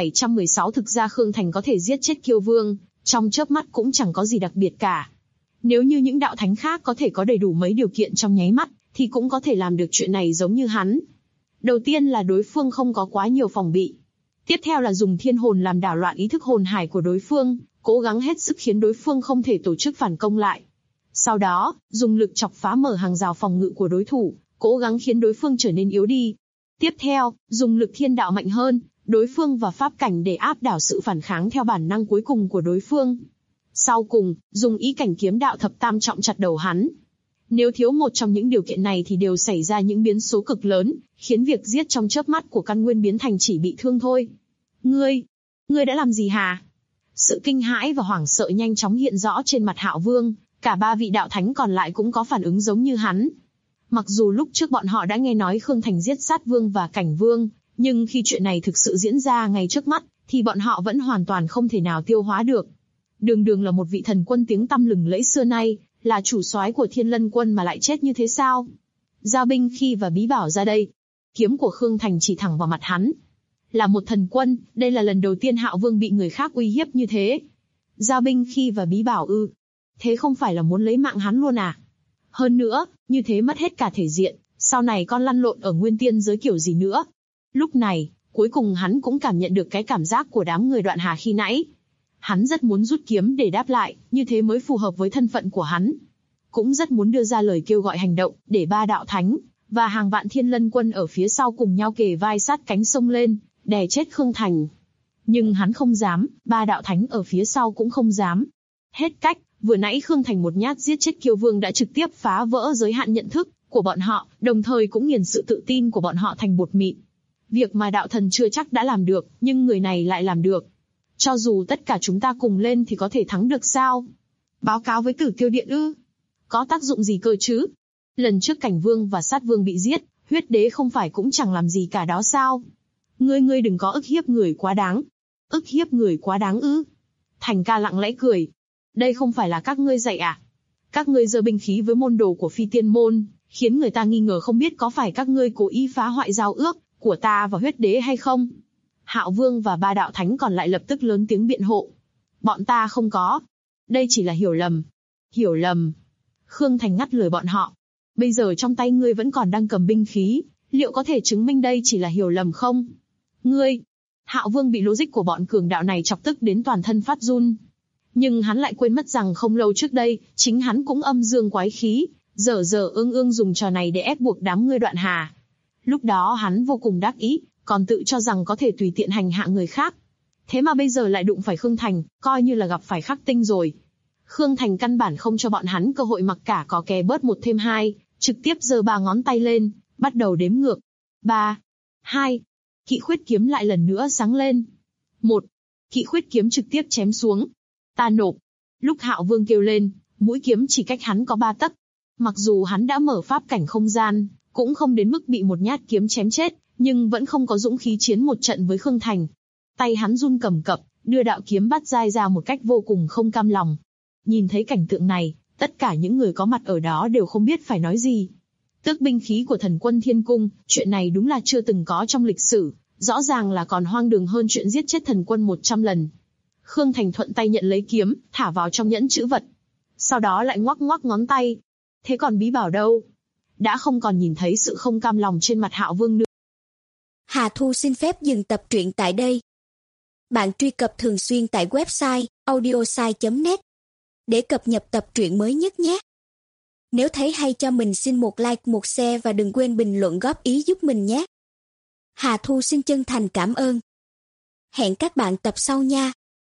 1716 thực ra Khương Thành có thể giết chết Kiêu Vương, trong chớp mắt cũng chẳng có gì đặc biệt cả. Nếu như những đạo thánh khác có thể có đầy đủ mấy điều kiện trong nháy mắt, thì cũng có thể làm được chuyện này giống như hắn. Đầu tiên là đối phương không có quá nhiều phòng bị. Tiếp theo là dùng thiên hồn làm đảo loạn ý thức hồn hải của đối phương, cố gắng hết sức khiến đối phương không thể tổ chức phản công lại. Sau đó, dùng lực chọc phá mở hàng rào phòng ngự của đối thủ, cố gắng khiến đối phương trở nên yếu đi. Tiếp theo, dùng lực thiên đạo mạnh hơn, đối phương và pháp cảnh để áp đảo sự phản kháng theo bản năng cuối cùng của đối phương. Sau cùng, dùng ý cảnh kiếm đạo thập tam trọng chặt đầu hắn. Nếu thiếu một trong những điều kiện này thì đều xảy ra những biến số cực lớn, khiến việc giết trong chớp mắt của căn nguyên biến thành chỉ bị thương thôi. Ngươi đã làm gì hả? Sự kinh hãi và hoảng sợ nhanh chóng hiện rõ trên mặt Hạo Vương, cả ba vị đạo thánh còn lại cũng có phản ứng giống như hắn. Mặc dù lúc trước bọn họ đã nghe nói Khương Thành giết Sát Vương và Cảnh Vương, nhưng khi chuyện này thực sự diễn ra ngay trước mắt, thì bọn họ vẫn hoàn toàn không thể nào tiêu hóa được. Đường là một vị thần quân tiếng tăm lừng lẫy xưa nay, là chủ soái của Thiên Lân quân mà lại chết như thế sao? Giao binh khí và bí bảo ra đây. Kiếm của Khương Thành chỉ thẳng vào mặt hắn. Là một thần quân, đây là lần đầu tiên Hạo Vương bị người khác uy hiếp như thế. Giao binh khí và bí bảo ư? Thế không phải là muốn lấy mạng hắn luôn à? Hơn nữa, như thế mất hết cả thể diện, sau này con lăn lộn ở nguyên tiên giới kiểu gì nữa? Lúc này, cuối cùng hắn cũng cảm nhận được cái cảm giác của đám người Đoạn Hà khi nãy. Hắn rất muốn rút kiếm để đáp lại, như thế mới phù hợp với thân phận của hắn. Cũng rất muốn đưa ra lời kêu gọi hành động, để ba đạo thánh và hàng vạn Thiên Lân quân ở phía sau cùng nhau kề vai sát cánh xông lên, đè chết Khương Thành. Nhưng hắn không dám, ba đạo thánh ở phía sau cũng không dám. Hết cách, vừa nãy Khương Thành một nhát giết chết Kiêu Vương đã trực tiếp phá vỡ giới hạn nhận thức của bọn họ, đồng thời cũng nghiền sự tự tin của bọn họ thành bột mịn. Việc mà đạo thần chưa chắc đã làm được, nhưng người này lại làm được. Cho dù tất cả chúng ta cùng lên thì có thể thắng được sao? Báo cáo với Tử Kiêu Điện ư? Có tác dụng gì cơ chứ? Lần trước Cảnh Vương và Sát Vương bị giết, Huyết Đế không phải cũng chẳng làm gì cả đó sao? Ngươi đừng có ức hiếp người quá đáng. Ức hiếp người quá đáng ư? Thành Ca lặng lẽ cười. Đây không phải là các ngươi dạy à? Các ngươi giơ binh khí với môn đồ của Phi Tiên môn, khiến người ta nghi ngờ không biết có phải các ngươi cố ý phá hoại giao ước của ta và Huyết Đế hay không? Hạo Vương và ba đạo thánh còn lại lập tức lớn tiếng biện hộ. Bọn ta không có. Đây chỉ là hiểu lầm. Hiểu lầm. Khương Thành ngắt lời bọn họ. Bây giờ trong tay ngươi vẫn còn đang cầm binh khí, liệu có thể chứng minh đây chỉ là hiểu lầm không? Ngươi! Hạo Vương bị logic của bọn cường đạo này chọc tức đến toàn thân phát run. Nhưng hắn lại quên mất rằng không lâu trước đây, chính hắn cũng âm dương quái khí, dở ương dùng trò này để ép buộc đám người Đoạn Hà. Lúc đó hắn vô cùng đắc ý, còn tự cho rằng có thể tùy tiện hành hạ người khác. Thế mà bây giờ lại đụng phải Khương Thành, coi như là gặp phải khắc tinh rồi. Khương Thành căn bản không cho bọn hắn cơ hội mặc cả có kè bớt 1 thêm 2, trực tiếp giơ 3 ngón tay lên, bắt đầu đếm ngược. 3, 2, Kỵ Khuyết kiếm lại lần nữa sáng lên. 1, Kỵ Khuyết kiếm trực tiếp chém xuống. Ta nộp. Lúc Hạo Vương kêu lên, mũi kiếm chỉ cách hắn có 3 tấc. Mặc dù hắn đã mở pháp cảnh không gian, cũng không đến mức bị một nhát kiếm chém chết, nhưng vẫn không có dũng khí chiến một trận với Khương Thành. Tay hắn run cầm cập, đưa đạo kiếm bát giai ra một cách vô cùng không cam lòng. Nhìn thấy cảnh tượng này, tất cả những người có mặt ở đó đều không biết phải nói gì. Tước binh khí của thần quân thiên cung, chuyện này đúng là chưa từng có trong lịch sử, rõ ràng là còn hoang đường hơn chuyện giết chết thần quân 100 lần. Khương Thành thuận tay nhận lấy kiếm, thả vào trong nhẫn chữ vật. Sau đó lại ngoắc ngoắc ngón tay. Thế còn bí bảo đâu? Đã không còn nhìn thấy sự không cam lòng trên mặt Hạo Vương nữa. Hà Thu xin phép dừng tập truyện tại đây. Bạn truy cập thường xuyên tại website audiosai.net để cập nhật tập truyện mới nhất nhé. Nếu thấy hay cho mình xin một like, một share và đừng quên bình luận góp ý giúp mình nhé. Hà Thu xin chân thành cảm ơn. Hẹn các bạn tập sau nha.